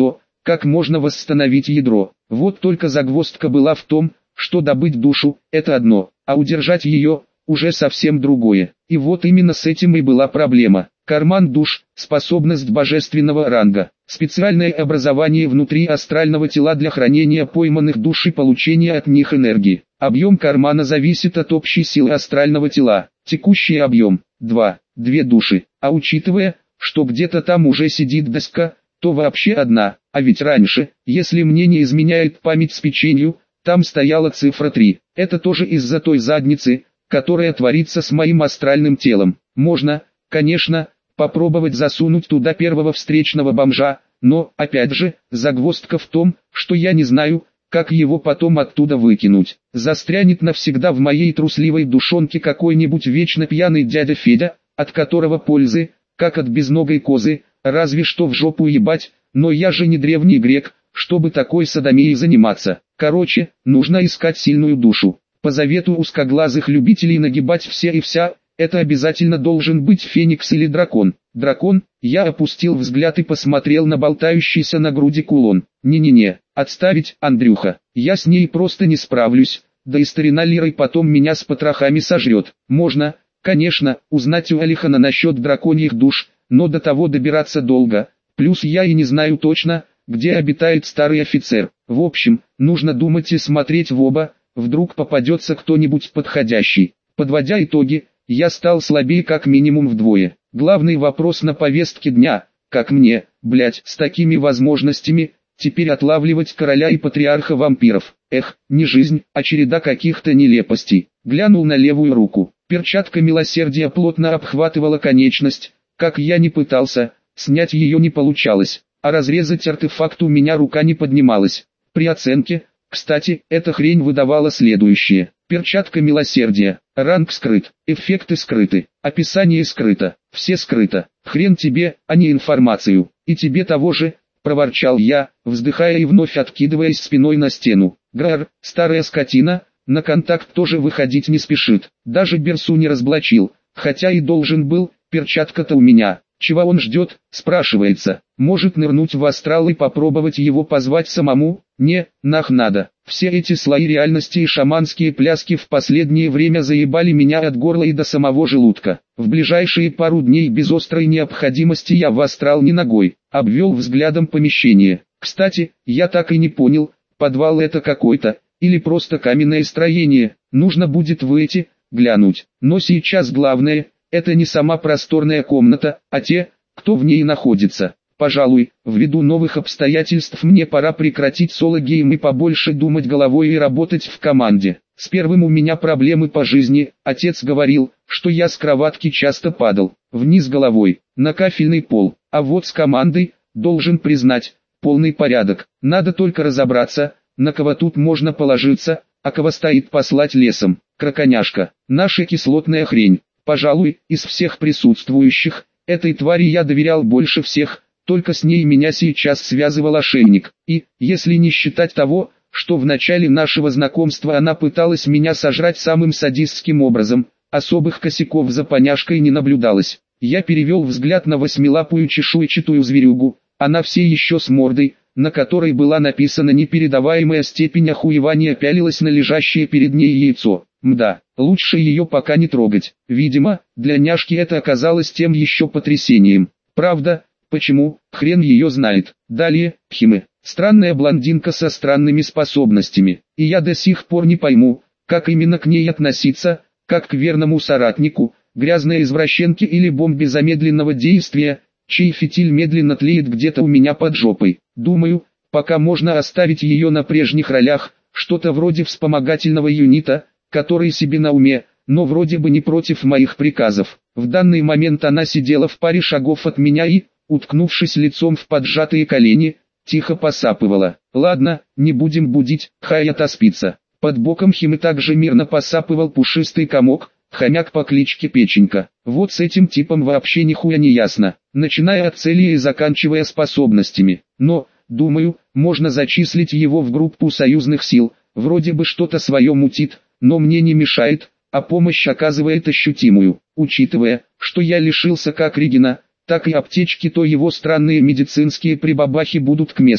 как можно восстановить ядро. Вот только загвоздка была в том, что добыть душу – это одно, а удержать ее – уже совсем другое. И вот именно с этим и была проблема. Карман душ – способность божественного ранга, специальное образование внутри астрального тела для хранения пойманных душ и получения от них энергии. Объем кармана зависит от общей силы астрального тела. Текущий объем – два, две души, а учитывая, что где-то там уже сидит доска, то вообще одна, а ведь раньше, если мне не изменяет память с печенью, там стояла цифра три. Это тоже из-за той задницы, которая творится с моим астральным телом. Можно, конечно, попробовать засунуть туда первого встречного бомжа, но, опять же, загвоздка в том, что я не знаю, как его потом оттуда выкинуть. Застрянет навсегда в моей трусливой душонке какой-нибудь вечно пьяный дядя Федя, от которого пользы, как от безногой козы, разве что в жопу ебать, но я же не древний грек, чтобы такой содомией заниматься. Короче, нужно искать сильную душу. По завету узкоглазых любителей нагибать все и вся, это обязательно должен быть феникс или дракон. Дракон, я опустил взгляд и посмотрел на болтающийся на груди кулон. Не-не-не, отставить, Андрюха, я с ней просто не справлюсь, да и старина Лирой потом меня с потрохами сожрет. Можно, конечно, узнать у Алихана насчет драконьих душ, но до того добираться долго, плюс я и не знаю точно, где обитает старый офицер. В общем, нужно думать и смотреть в оба, вдруг попадется кто-нибудь подходящий. Подводя итоги, я стал слабее как минимум вдвое. Главный вопрос на повестке дня, как мне, блять, с такими возможностями, теперь отлавливать короля и патриарха вампиров. Эх, не жизнь, а череда каких-то нелепостей. Глянул на левую руку. Перчатка милосердия плотно обхватывала конечность. Как я не пытался, снять ее не получалось, а разрезать артефакт у меня рука не поднималась. При оценке, кстати, эта хрень выдавала следующее. Перчатка милосердия, ранг скрыт, эффекты скрыты, описание скрыто, все скрыто. Хрен тебе, а не информацию, и тебе того же, проворчал я, вздыхая и вновь откидываясь спиной на стену. Грар, старая скотина, на контакт тоже выходить не спешит, даже Берсу не разблочил, хотя и должен был, перчатка-то у меня. Чего он ждет, спрашивается. Может нырнуть в астрал и попробовать его позвать самому? Не, нах надо. Все эти слои реальности и шаманские пляски в последнее время заебали меня от горла и до самого желудка. В ближайшие пару дней без острой необходимости я в астрал не ногой. Обвел взглядом помещение. Кстати, я так и не понял, подвал это какой-то, или просто каменное строение. Нужно будет выйти, глянуть. Но сейчас главное — это не сама просторная комната, а те, кто в ней находится. Пожалуй, ввиду новых обстоятельств мне пора прекратить соло-гейм и побольше думать головой и работать в команде. С первым у меня проблемы по жизни, отец говорил, что я с кроватки часто падал, вниз головой, на кафельный пол, а вот с командой, должен признать, полный порядок. Надо только разобраться, на кого тут можно положиться, а кого стоит послать лесом. Краконяшка, наша кислотная хрень. Пожалуй, из всех присутствующих, этой твари я доверял больше всех, только с ней меня сейчас связывал ошейник. И, если не считать того, что в начале нашего знакомства она пыталась меня сожрать самым садистским образом, особых косяков за поняшкой не наблюдалось. Я перевел взгляд на восьмилапую чешуйчатую зверюгу, она все еще с мордой, на которой была написана непередаваемая степень охуевания, пялилась на лежащее перед ней яйцо. Мда, лучше ее пока не трогать. Видимо, для няшки это оказалось тем еще потрясением. Правда, почему, хрен ее знает. Далее, Химы. Странная блондинка со странными способностями. И я до сих пор не пойму, как именно к ней относиться, как к верному соратнику, грязной извращенке или бомбе замедленного действия, чей фитиль медленно тлеет где-то у меня под жопой. Думаю, пока можно оставить ее на прежних ролях, что-то вроде вспомогательного юнита, который себе на уме, но вроде бы не против моих приказов. В данный момент она сидела в паре шагов от меня и, уткнувшись лицом в поджатые колени, тихо посапывала. Ладно, не будем будить, хай отоспится. Под боком Химы также мирно посапывал пушистый комок, хомяк по кличке Печенька. Вот с этим типом вообще нихуя не ясно, начиная от цели и заканчивая способностями. Но, думаю, можно зачислить его в группу союзных сил, вроде бы что-то свое мутит, но мне не мешает, а помощь оказывает ощутимую. Учитывая, что я лишился как Регина, так и аптечки, то его странные медицинские прибабахи будут к месту.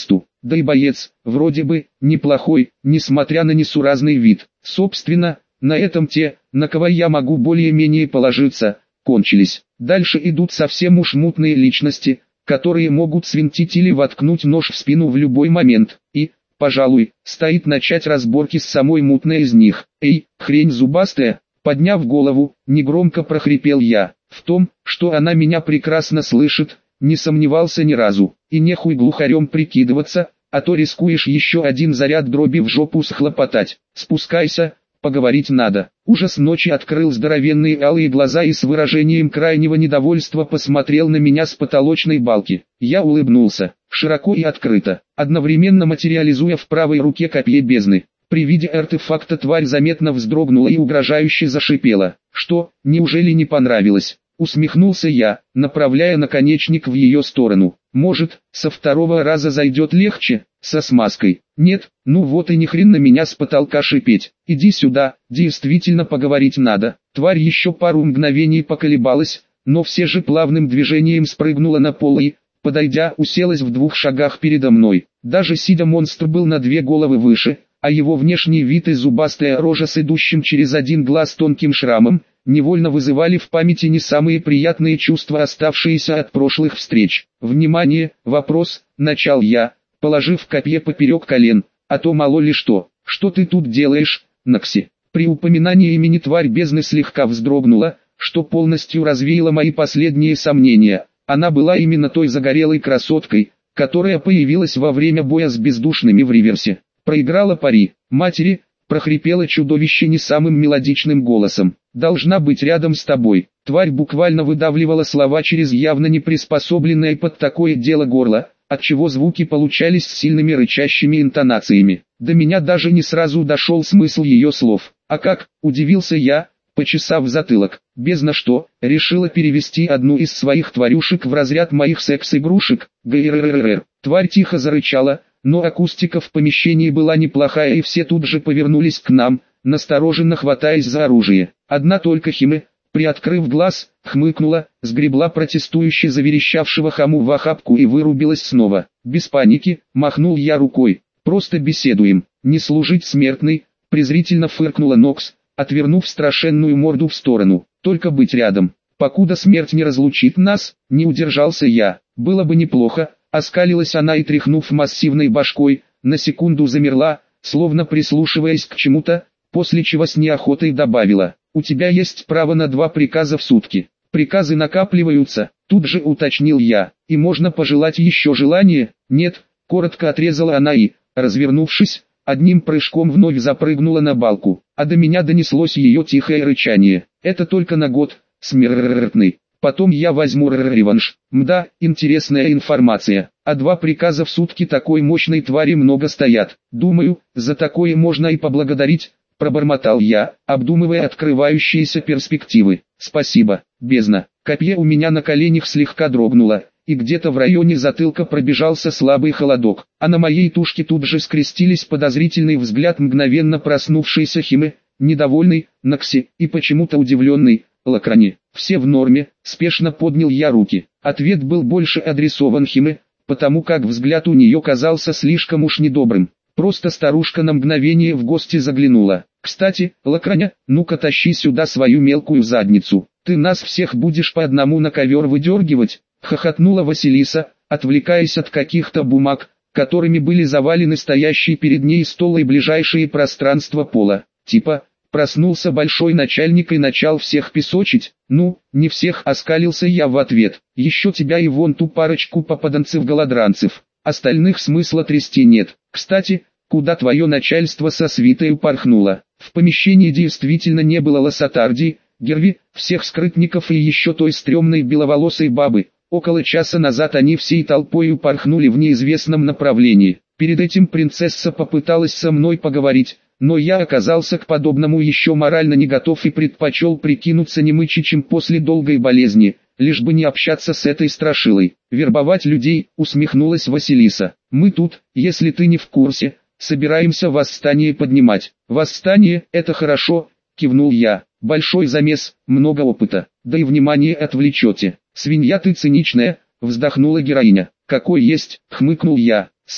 да и боец, вроде бы, неплохой, несмотря на несуразный вид. Собственно, на этом те, на кого я могу более-менее положиться, кончились. Дальше идут совсем уж мутные личности, которые могут свинтить или воткнуть нож в спину в любой момент. И, пожалуй, стоит начать разборки с самой мутной из них. «Эй, хрень зубастая!» Подняв голову, негромко прохрипел я. В том, что она меня прекрасно слышит, не сомневался ни разу. И нехуй глухарем прикидываться, а то рискуешь еще один заряд дроби в жопу схлопотать. Спускайся, поговорить надо. Ужас ночи открыл здоровенные алые глаза и с выражением крайнего недовольства посмотрел на меня с потолочной балки. Я улыбнулся, широко и открыто, одновременно материализуя в правой руке копье бездны. При виде артефакта тварь заметно вздрогнула и угрожающе зашипела. «Что, неужели не понравилось?» Усмехнулся я, направляя наконечник в ее сторону. «Может, со второго раза зайдет легче, со смазкой?» «Нет, ну вот и ни хрен на меня с потолка шипеть. Иди сюда, действительно поговорить надо». Тварь еще пару мгновений поколебалась, но все же плавным движением спрыгнула на пол и, подойдя, уселась в двух шагах передо мной. Даже сидя монстр был на две головы выше, а его внешний вид и зубастая рожа с идущим через один глаз тонким шрамом, невольно вызывали в памяти не самые приятные чувства, оставшиеся от прошлых встреч. «Внимание, вопрос», — начал я, положив копье поперек колен, «а то мало ли что, что ты тут делаешь, Накси?» При упоминании имени тварь бездны слегка вздрогнула, что полностью развеяло мои последние сомнения. Она была именно той загорелой красоткой, которая появилась во время боя с бездушными в Риверсе. «Проиграла пари, матери», — прохрипело чудовище не самым мелодичным голосом. «Должна быть рядом с тобой». Тварь буквально выдавливала слова через явно не приспособленное под такое дело горло, отчего звуки получались с сильными рычащими интонациями. До меня даже не сразу дошел смысл ее слов. «А как?» — удивился я, почесав затылок. «Бездна что, решила перевести одну из своих тварюшек в разряд моих секс-игрушек?» «Гррррррр». Тварь тихо зарычала, но акустика в помещении была неплохая и все тут же повернулись к нам, настороженно хватаясь за оружие. Одна только Химе, приоткрыв глаз, хмыкнула, сгребла протестующе заверещавшего хаму в охапку и вырубилась снова. «Без паники», — махнул я рукой, — «просто беседуем, не служить смертной», — презрительно фыркнула Нокс, отвернув страшенную морду в сторону. «Только быть рядом, покуда смерть не разлучит нас», — не удержался я. «Было бы неплохо». Оскалилась она и, тряхнув массивной башкой, на секунду замерла, словно прислушиваясь к чему-то, после чего с неохотой добавила: «У тебя есть право на два приказа в сутки». «Приказы накапливаются», тут же уточнил я, «и можно пожелать еще желание?» «Нет», коротко отрезала она и, развернувшись, одним прыжком вновь запрыгнула на балку, а до меня донеслось ее тихое рычание. «Это только на год, смертный. Потом я возьму реванш». Мда, интересная информация. А два приказа в сутки такой мощной твари много стоят. Думаю, за такое можно и поблагодарить, пробормотал я, обдумывая открывающиеся перспективы. «Спасибо, бездна». Копье у меня на коленях слегка дрогнуло, и где-то в районе затылка пробежался слабый холодок, а на моей тушке тут же скрестились подозрительный взгляд мгновенно проснувшейся Химе, недовольный, Накси, и почему-то удивленный, Лакрани. «Все в норме», спешно поднял я руки. Ответ был больше адресован Химе, потому как взгляд у нее казался слишком уж недобрым. Просто старушка на мгновение в гости заглянула. «Кстати, Лакраня, ну-ка тащи сюда свою мелкую задницу. Ты нас всех будешь по одному на ковер выдергивать?» Хохотнула Василиса, отвлекаясь от каких-то бумаг, которыми были завалены стоящие перед ней стол и ближайшие пространства пола. Типа, проснулся большой начальник и начал всех песочить. «Ну, не всех», оскалился я в ответ. «Еще тебя и вон ту парочку попаданцев-голодранцев. Остальных смысла трясти нет. Кстати, куда твое начальство со свитой упорхнуло?» В помещении действительно не было Лассатарди, Герви, всех скрытников и еще той стрёмной беловолосой бабы. Около часа назад они всей толпой упорхнули в неизвестном направлении. Перед этим принцесса попыталась со мной поговорить, но я оказался к подобному еще морально не готов и предпочел прикинуться немычичем после долгой болезни, лишь бы не общаться с этой страшилой. «Вербовать людей», усмехнулась Василиса. «Мы тут, если ты не в курсе, собираемся восстание поднимать». «Восстание, это хорошо», кивнул я. «Большой замес, много опыта, да и внимание отвлечете». «Свинья ты циничная», вздохнула героиня. «Какой есть», хмыкнул я. «Сэр,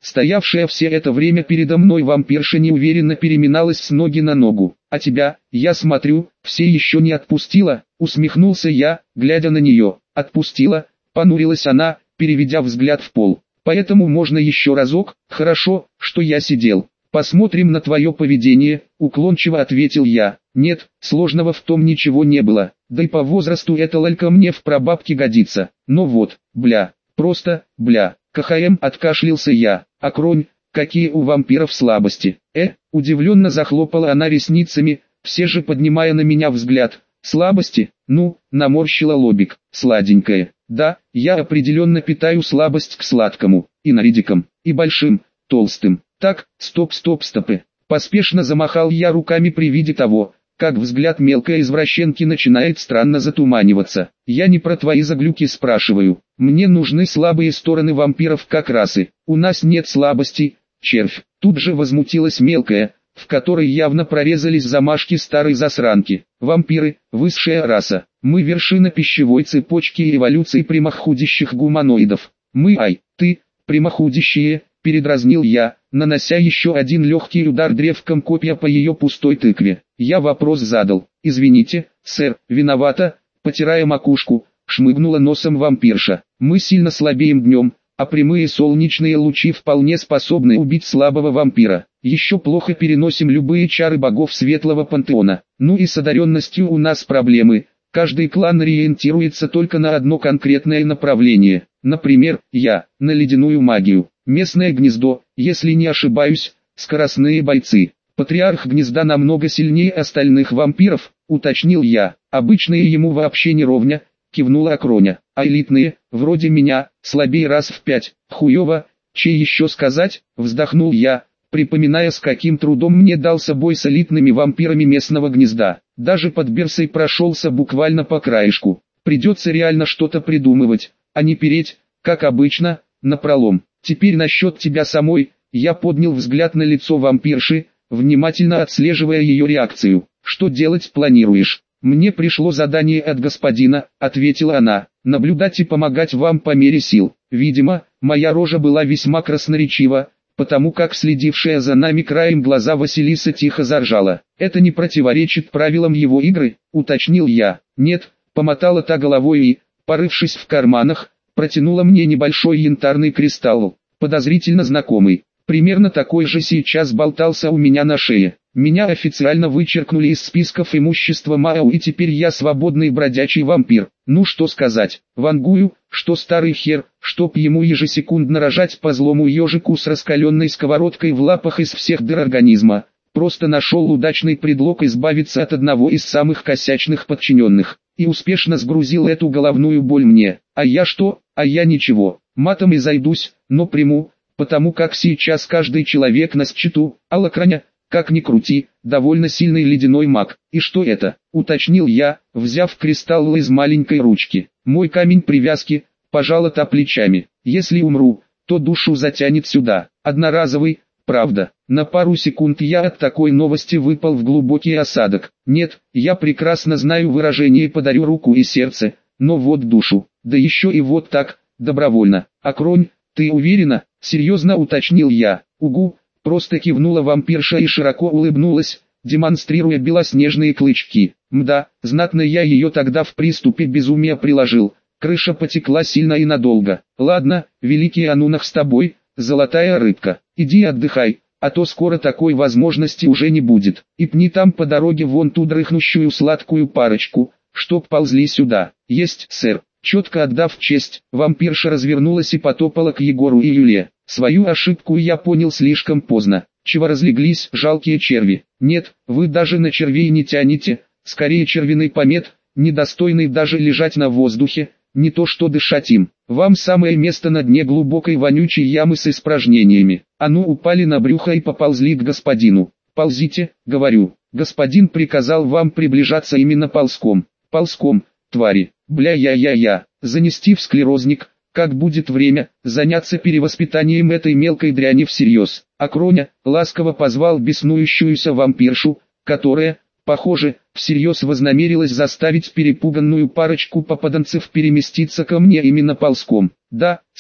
Стоявшая все это время передо мной вампирша неуверенно переминалась с ноги на ногу. «А тебя, я смотрю, все еще не отпустила?» — усмехнулся я, глядя на нее. «Отпустила», — понурилась она, переведя взгляд в пол. «Поэтому можно еще разок?» «Хорошо, что я сидел. Посмотрим на твое поведение», — уклончиво ответил я. «Нет, сложного в том ничего не было, да и по возрасту эта лалька мне в прабабке годится. Но вот, бля, просто, бля». КХМ, откашлялся я. «Окронь, какие у вампиров слабости?» «Э?» — удивленно захлопала она ресницами, все же поднимая на меня взгляд. «Слабости?» «Ну», — наморщила лобик. «Сладенькое». «Да, я определенно питаю слабость к сладкому, и наридикам, и большим, толстым». «Так, стоп стоп стопы». Поспешно замахал я руками при виде того, как взгляд мелкой извращенки начинает странно затуманиваться. «Я не про твои заглюки спрашиваю. Мне нужны слабые стороны вампиров как расы. У нас нет слабостей, червь». Тут же возмутилась мелкая, в которой явно прорезались замашки старой засранки. «Вампиры – высшая раса. Мы вершина пищевой цепочки эволюции прямоходящих гуманоидов. Мы, ай, ты, прямоходящие», – передразнил я, нанося еще один легкий удар древком копья по ее пустой тыкве. Я вопрос задал. «Извините, сэр, виновата», – потирая макушку, шмыгнула носом вампирша. «Мы сильно слабеем днем, а прямые солнечные лучи вполне способны убить слабого вампира. Еще плохо переносим любые чары богов светлого пантеона. Ну и с одаренностью у нас проблемы. Каждый клан ориентируется только на одно конкретное направление. Например, я, на ледяную магию. Местное гнездо, если не ошибаюсь, скоростные бойцы. Патриарх гнезда намного сильнее остальных вампиров, уточнил я. Обычные ему вообще не ровня, кивнула Окроня. А элитные, вроде меня, слабее раз в пять. Хуёво, чей еще сказать, вздохнул я, припоминая, с каким трудом мне дался бой с элитными вампирами местного гнезда. Даже под берсой прошелся буквально по краешку. Придется реально что-то придумывать, а не переть, как обычно, напролом. Теперь насчет тебя самой. Я поднял взгляд на лицо вампирши, внимательно отслеживая ее реакцию. «Что делать планируешь?» «Мне пришло задание от господина», — ответила она, — «наблюдать и помогать вам по мере сил». Видимо, моя рожа была весьма красноречива, потому как следившая за нами краем глаза Василиса тихо заржала. «Это не противоречит правилам его игры?» — уточнил я. «Нет», — помотала та головой и, порывшись в карманах, протянула мне небольшой янтарный кристалл, подозрительно знакомый. Примерно такой же сейчас болтался у меня на шее. Меня официально вычеркнули из списков имущества МАУ, и теперь я свободный бродячий вампир. Ну что сказать, вангую, что старый хер, чтоб ему ежесекундно рожать по злому ежику с раскаленной сковородкой в лапах из всех дыр организма. Просто нашел удачный предлог избавиться от одного из самых косячных подчиненных. И успешно сгрузил эту головную боль мне. А я что? А я ничего. Матом и зайдусь, но приму, потому как сейчас каждый человек на счету. А Лакраня, как ни крути, довольно сильный ледяной маг. «И что это?» — уточнил я, взяв кристалл из маленькой ручки. «Мой камень привязки», — пожала та плечами. «Если умру, то душу затянет сюда. Одноразовый, правда». На пару секунд я от такой новости выпал в глубокий осадок. Нет, я прекрасно знаю выражение «подарю руку и сердце», но вот душу, да еще и вот так, добровольно. «Окронь, ты уверена?» — серьезно уточнил я. «Угу», — просто кивнула вампирша и широко улыбнулась, демонстрируя белоснежные клычки. Мда, знатно я ее тогда в приступе безумия приложил. Крыша потекла сильно и надолго. «Ладно, великий Анунах с тобой, золотая рыбка, иди отдыхай, а то скоро такой возможности уже не будет. И пни там по дороге вон ту дрыхнущую сладкую парочку, чтоб ползли сюда». «Есть, сэр». Четко отдав честь, вампирша развернулась и потопала к Егору и Юле. Свою ошибку я понял слишком поздно. Чего разлеглись жалкие черви? Нет, вы даже на червей не тянете, скорее червяный помет, недостойный даже лежать на воздухе, не то что дышать им. Вам самое место на дне глубокой вонючей ямы с испражнениями. А ну, упали на брюхо и поползли к господину. Ползите, говорю. Господин приказал вам приближаться именно ползком. Ползком, твари. Бля-я-я-я. Занести в склерозник. Как будет время, заняться перевоспитанием этой мелкой дряни всерьез. Окроня ласково позвал беснующуюся вампиршу, которая, похоже, всерьез вознамерилась заставить перепуганную парочку попаданцев переместиться ко мне именно ползком. «Да, сэр»,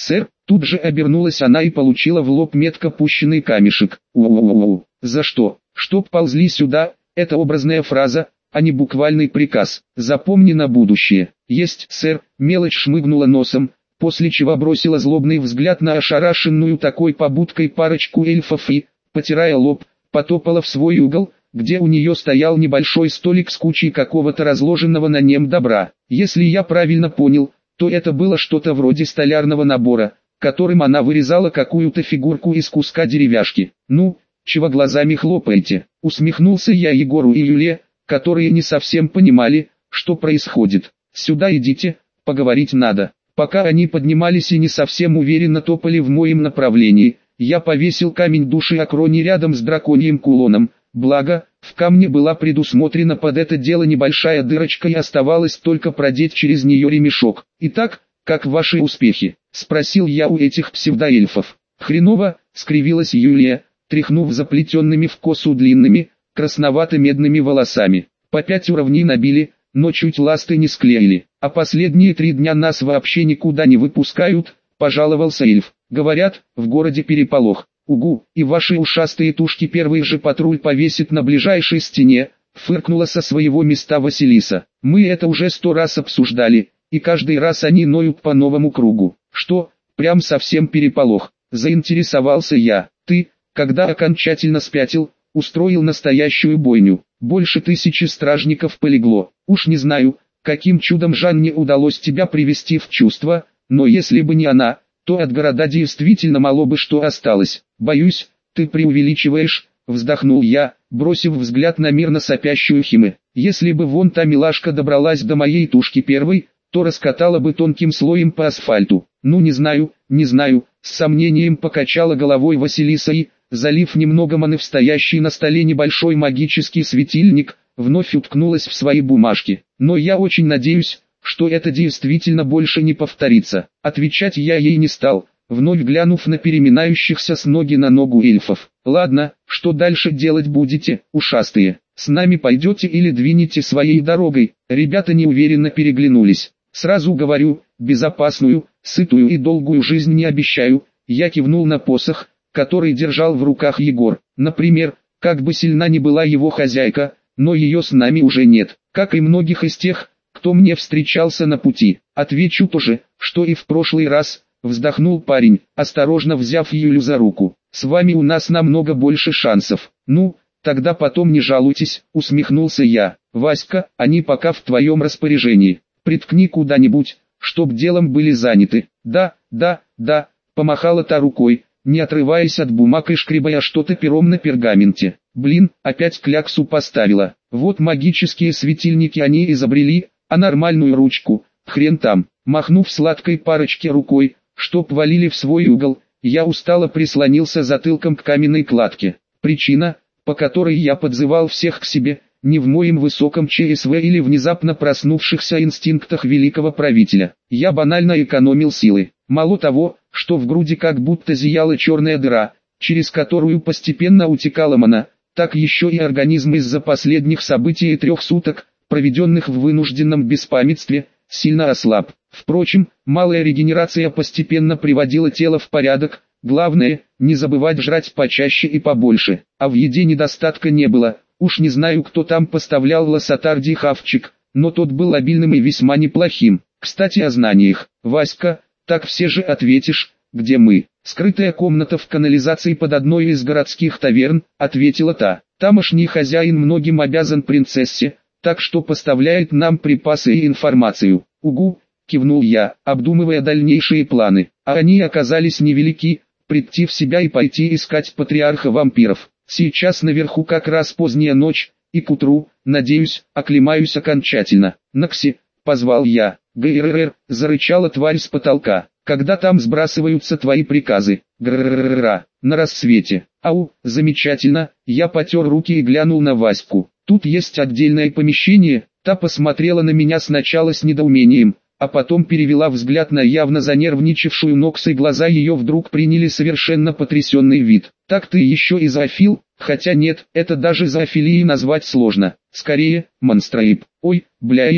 Тут же обернулась она и получила в лоб метко пущенный камешек. У-у-у-у. За что? Чтоб ползли сюда, это образная фраза, а не буквальный приказ. Запомни на будущее. Есть, сэр. Мелочь шмыгнула носом, после чего бросила злобный взгляд на ошарашенную такой побудкой парочку эльфов и, потирая лоб, потопала в свой угол, где у нее стоял небольшой столик с кучей какого-то разложенного на нем добра. Если я правильно понял, то это было что-то вроде столярного набора, которым она вырезала какую-то фигурку из куска деревяшки. «Ну, чего глазами хлопаете?» — усмехнулся я Егору и Юле, которые не совсем понимали, что происходит. «Сюда идите, поговорить надо». Пока они поднимались и не совсем уверенно топали в моем направлении, я повесил камень души Акрони рядом с драконьим кулоном. Благо, в камне была предусмотрена под это дело небольшая дырочка и оставалось только продеть через нее ремешок. «Итак, как ваши успехи?» — спросил я у этих псевдоэльфов. «Хреново», — скривилась Юлия, тряхнув заплетенными в косу длинными, красновато-медными волосами. «По пять уровней набили, но чуть ласты не склеили, а последние три дня нас вообще никуда не выпускают», — пожаловался эльф. «Говорят, в городе переполох». «Угу, и ваши ушастые тушки первый же патруль повесит на ближайшей стене», — фыркнула со своего места Василиса. «Мы это уже сто раз обсуждали, и каждый раз они ноют по новому кругу». «Что, прям совсем переполох?» — заинтересовался я. «Ты, когда окончательно спятил, устроил настоящую бойню. Больше тысячи стражников полегло. Уж не знаю, каким чудом Жанне удалось тебя привести в чувство, но если бы не она, то от города действительно мало бы что осталось. Боюсь, ты преувеличиваешь», — вздохнул я, бросив взгляд на мирно сопящую Химе. «Если бы вон та милашка добралась до моей тушки первой, то раскатала бы тонким слоем по асфальту». «Ну не знаю, не знаю», — с сомнением покачала головой Василиса и, залив немного маны в стоящий на столе небольшой магический светильник, вновь уткнулась в свои бумажки. «Но я очень надеюсь, что это действительно больше не повторится». Отвечать я ей не стал, вновь глянув на переминающихся с ноги на ногу эльфов. «Ладно, что дальше делать будете, ушастые? С нами пойдете или двинете своей дорогой?» Ребята неуверенно переглянулись. «Сразу говорю, безопасную, сытую и долгую жизнь не обещаю», — я кивнул на посох, который держал в руках Егор. «Например, как бы сильна ни была его хозяйка, но ее с нами уже нет, как и многих из тех, кто мне встречался на пути». «Отвечу то же, что и в прошлый раз», — вздохнул парень, осторожно взяв Юлю за руку. «С вами у нас намного больше шансов». «Ну, тогда потом не жалуйтесь», — усмехнулся я. «Васька, они пока в твоем распоряжении. Приткни куда-нибудь, чтоб делом были заняты». «Да, да, да», — помахала та рукой, не отрываясь от бумаг и шкребая что-то пером на пергаменте. «Блин, опять кляксу поставила. Вот магические светильники они изобрели, а нормальную ручку, хрен там». Махнув сладкой парочке рукой, чтоб валили в свой угол, я устало прислонился затылком к каменной кладке. Причина, по которой я подзывал всех к себе, не в моем высоком ЧСВ или внезапно проснувшихся инстинктах великого правителя. Я банально экономил силы. Мало того, что в груди как будто зияла черная дыра, через которую постепенно утекала мана, так еще и организм из-за последних событий и трех суток, проведенных в вынужденном беспамятстве, сильно ослаб. Впрочем, малая регенерация постепенно приводила тело в порядок, главное, не забывать жрать почаще и побольше, а в еде недостатка не было. Уж не знаю, кто там поставлял лосотарди хавчик, но тот был обильным и весьма неплохим. Кстати, о знаниях. «Васька, так все же ответишь, где мы?» «Скрытая комната в канализации под одной из городских таверн», — ответила та. «Тамошний хозяин многим обязан принцессе, так что поставляет нам припасы и информацию». «Угу», — кивнул я, обдумывая дальнейшие планы. А они оказались невелики: прийти в себя и пойти искать патриарха вампиров. Сейчас наверху как раз поздняя ночь, и к утру, надеюсь, оклемаюсь окончательно. «Накси», — позвал я. «Грррр», — зарычала тварь с потолка. «Когда там сбрасываются твои приказы?» «Гррррра, на рассвете». «Ау, замечательно», — я потер руки и глянул на Ваську. «Тут есть отдельное помещение». Та посмотрела на меня сначала с недоумением, а потом перевела взгляд на явно занервничавшую Нокс, и глаза ее вдруг приняли совершенно потрясенный вид. «Так ты еще и зоофил?» «Хотя нет, это даже зоофилией назвать сложно. Скорее, монстроид». «Ой, бля,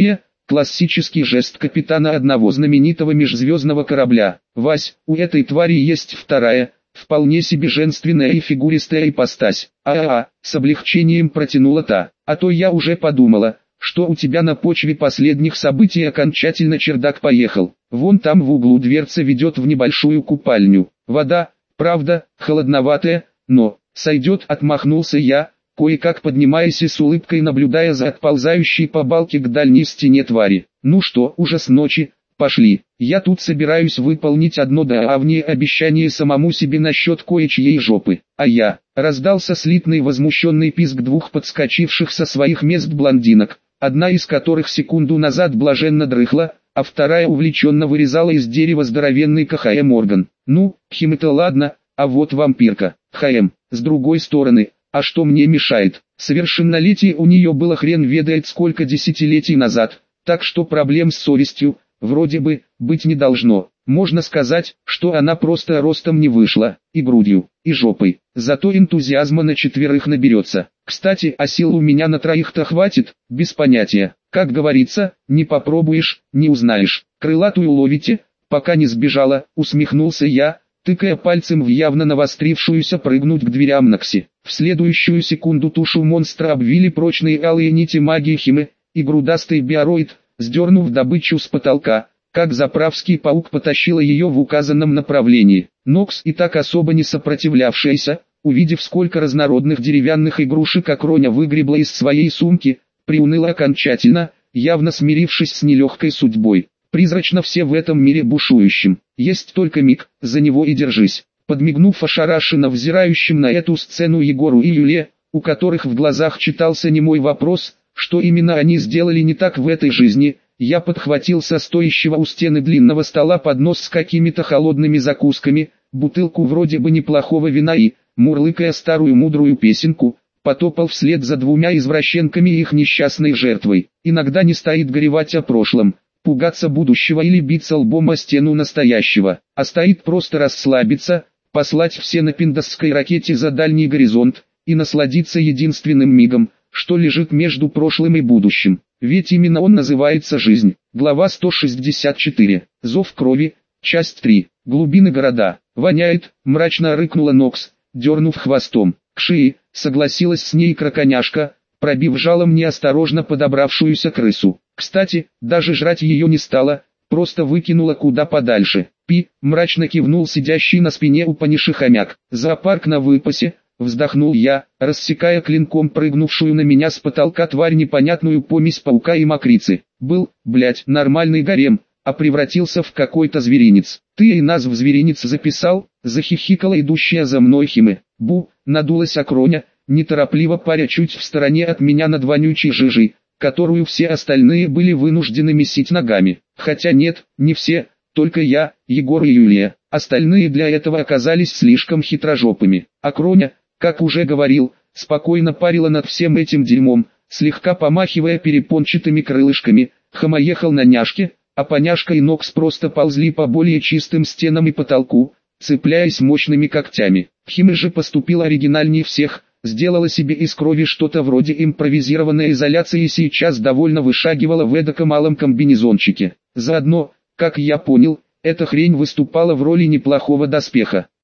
Классический жест капитана одного знаменитого межзвездного корабля. Вась, у этой твари есть вторая, вполне себе женственная и фигуристая ипостась. А-а-а, с облегчением протянула та. А то я уже подумала, что у тебя на почве последних событий окончательно чердак поехал. Вон там в углу дверца ведет в небольшую купальню. Вода, правда, холодноватая, но сойдет, отмахнулся я, кое-как поднимаясь и с улыбкой наблюдая за отползающей по балке к дальней стене твари. Ну что, уже с ночи, пошли. Я тут собираюсь выполнить одно давнее обещание самому себе насчет кое-чьей жопы. А я, раздался слитный возмущенный писк двух подскочивших со своих мест блондинок, одна из которых секунду назад блаженно дрыхла, а вторая увлеченно вырезала из дерева здоровенный КХМ-орган. Ну, хим-то ладно, а вот вампирка, ХМ, с другой стороны. А что мне мешает? Совершеннолетие у нее было хрен ведает сколько десятилетий назад, так что проблем с совестью, вроде бы, быть не должно. Можно сказать, что она просто ростом не вышла, и грудью, и жопой. Зато энтузиазма на четверых наберется. Кстати, а сил у меня на троих-то хватит, без понятия. Как говорится, не попробуешь, не узнаешь. Крылатую ловите, пока не сбежала, усмехнулся я, тыкая пальцем в явно навострившуюся прыгнуть к дверям Нокси. В следующую секунду тушу монстра обвили прочные алые нити магии химы, и грудастый биороид, сдернув добычу с потолка, как заправский паук потащила ее в указанном направлении. Нокс, и так особо не сопротивлявшаяся, увидев сколько разнородных деревянных игрушек Акроня выгребла из своей сумки, приуныла окончательно, явно смирившись с нелегкой судьбой. Призрачно все в этом мире бушующим. Есть только миг, за него и держись. Подмигнув ошарашенно взирающим на эту сцену Егору и Юле, у которых в глазах читался немой вопрос, что именно они сделали не так в этой жизни, я подхватил со стоящего у стены длинного стола поднос с какими-то холодными закусками, бутылку вроде бы неплохого вина и, мурлыкая старую мудрую песенку, потопал вслед за двумя извращенками и их несчастной жертвой. Иногда не стоит горевать о прошлом, пугаться будущего или биться лбом о стену настоящего, а стоит просто расслабиться, послать все на пиндосской ракете за дальний горизонт, и насладиться единственным мигом, что лежит между прошлым и будущим. Ведь именно он называется жизнь. Глава сто шестьдесят четыре. Зов крови. Часть три. Глубины города. Воняет, мрачно рыкнула Нокс, дернув хвостом. Кши, согласилась с ней краконяшка, пробив жалом неосторожно подобравшуюся крысу. Кстати, даже жрать ее не стала, просто выкинула куда подальше. Пи, мрачно кивнул сидящий на спине у паниши хомяк. Зоопарк на выпасе, вздохнул я, рассекая клинком прыгнувшую на меня с потолка тварь непонятную помесь паука и мокрицы. Был, блять, нормальный гарем, а превратился в какой-то зверинец. Ты и нас в зверинец записал, захихикала идущая за мной Химе. Бу, надулась Акроня, неторопливо паря чуть в стороне от меня над вонючей жижей, которую все остальные были вынуждены месить ногами. Хотя нет, не все, только я, Егор и Юлия. Остальные для этого оказались слишком хитрожопыми. Акроня, как уже говорил, спокойно парила над всем этим дерьмом, слегка помахивая перепончатыми крылышками. Хома ехал на няшке, а поняшка и Нокс просто ползли по более чистым стенам и потолку, цепляясь мощными когтями. Химе же поступила оригинальнее всех, сделала себе из крови что-то вроде импровизированной изоляции и сейчас довольно вышагивала в эдаком малом комбинезончике. Заодно, как я понял, эта хрень выступала в роли неплохого доспеха.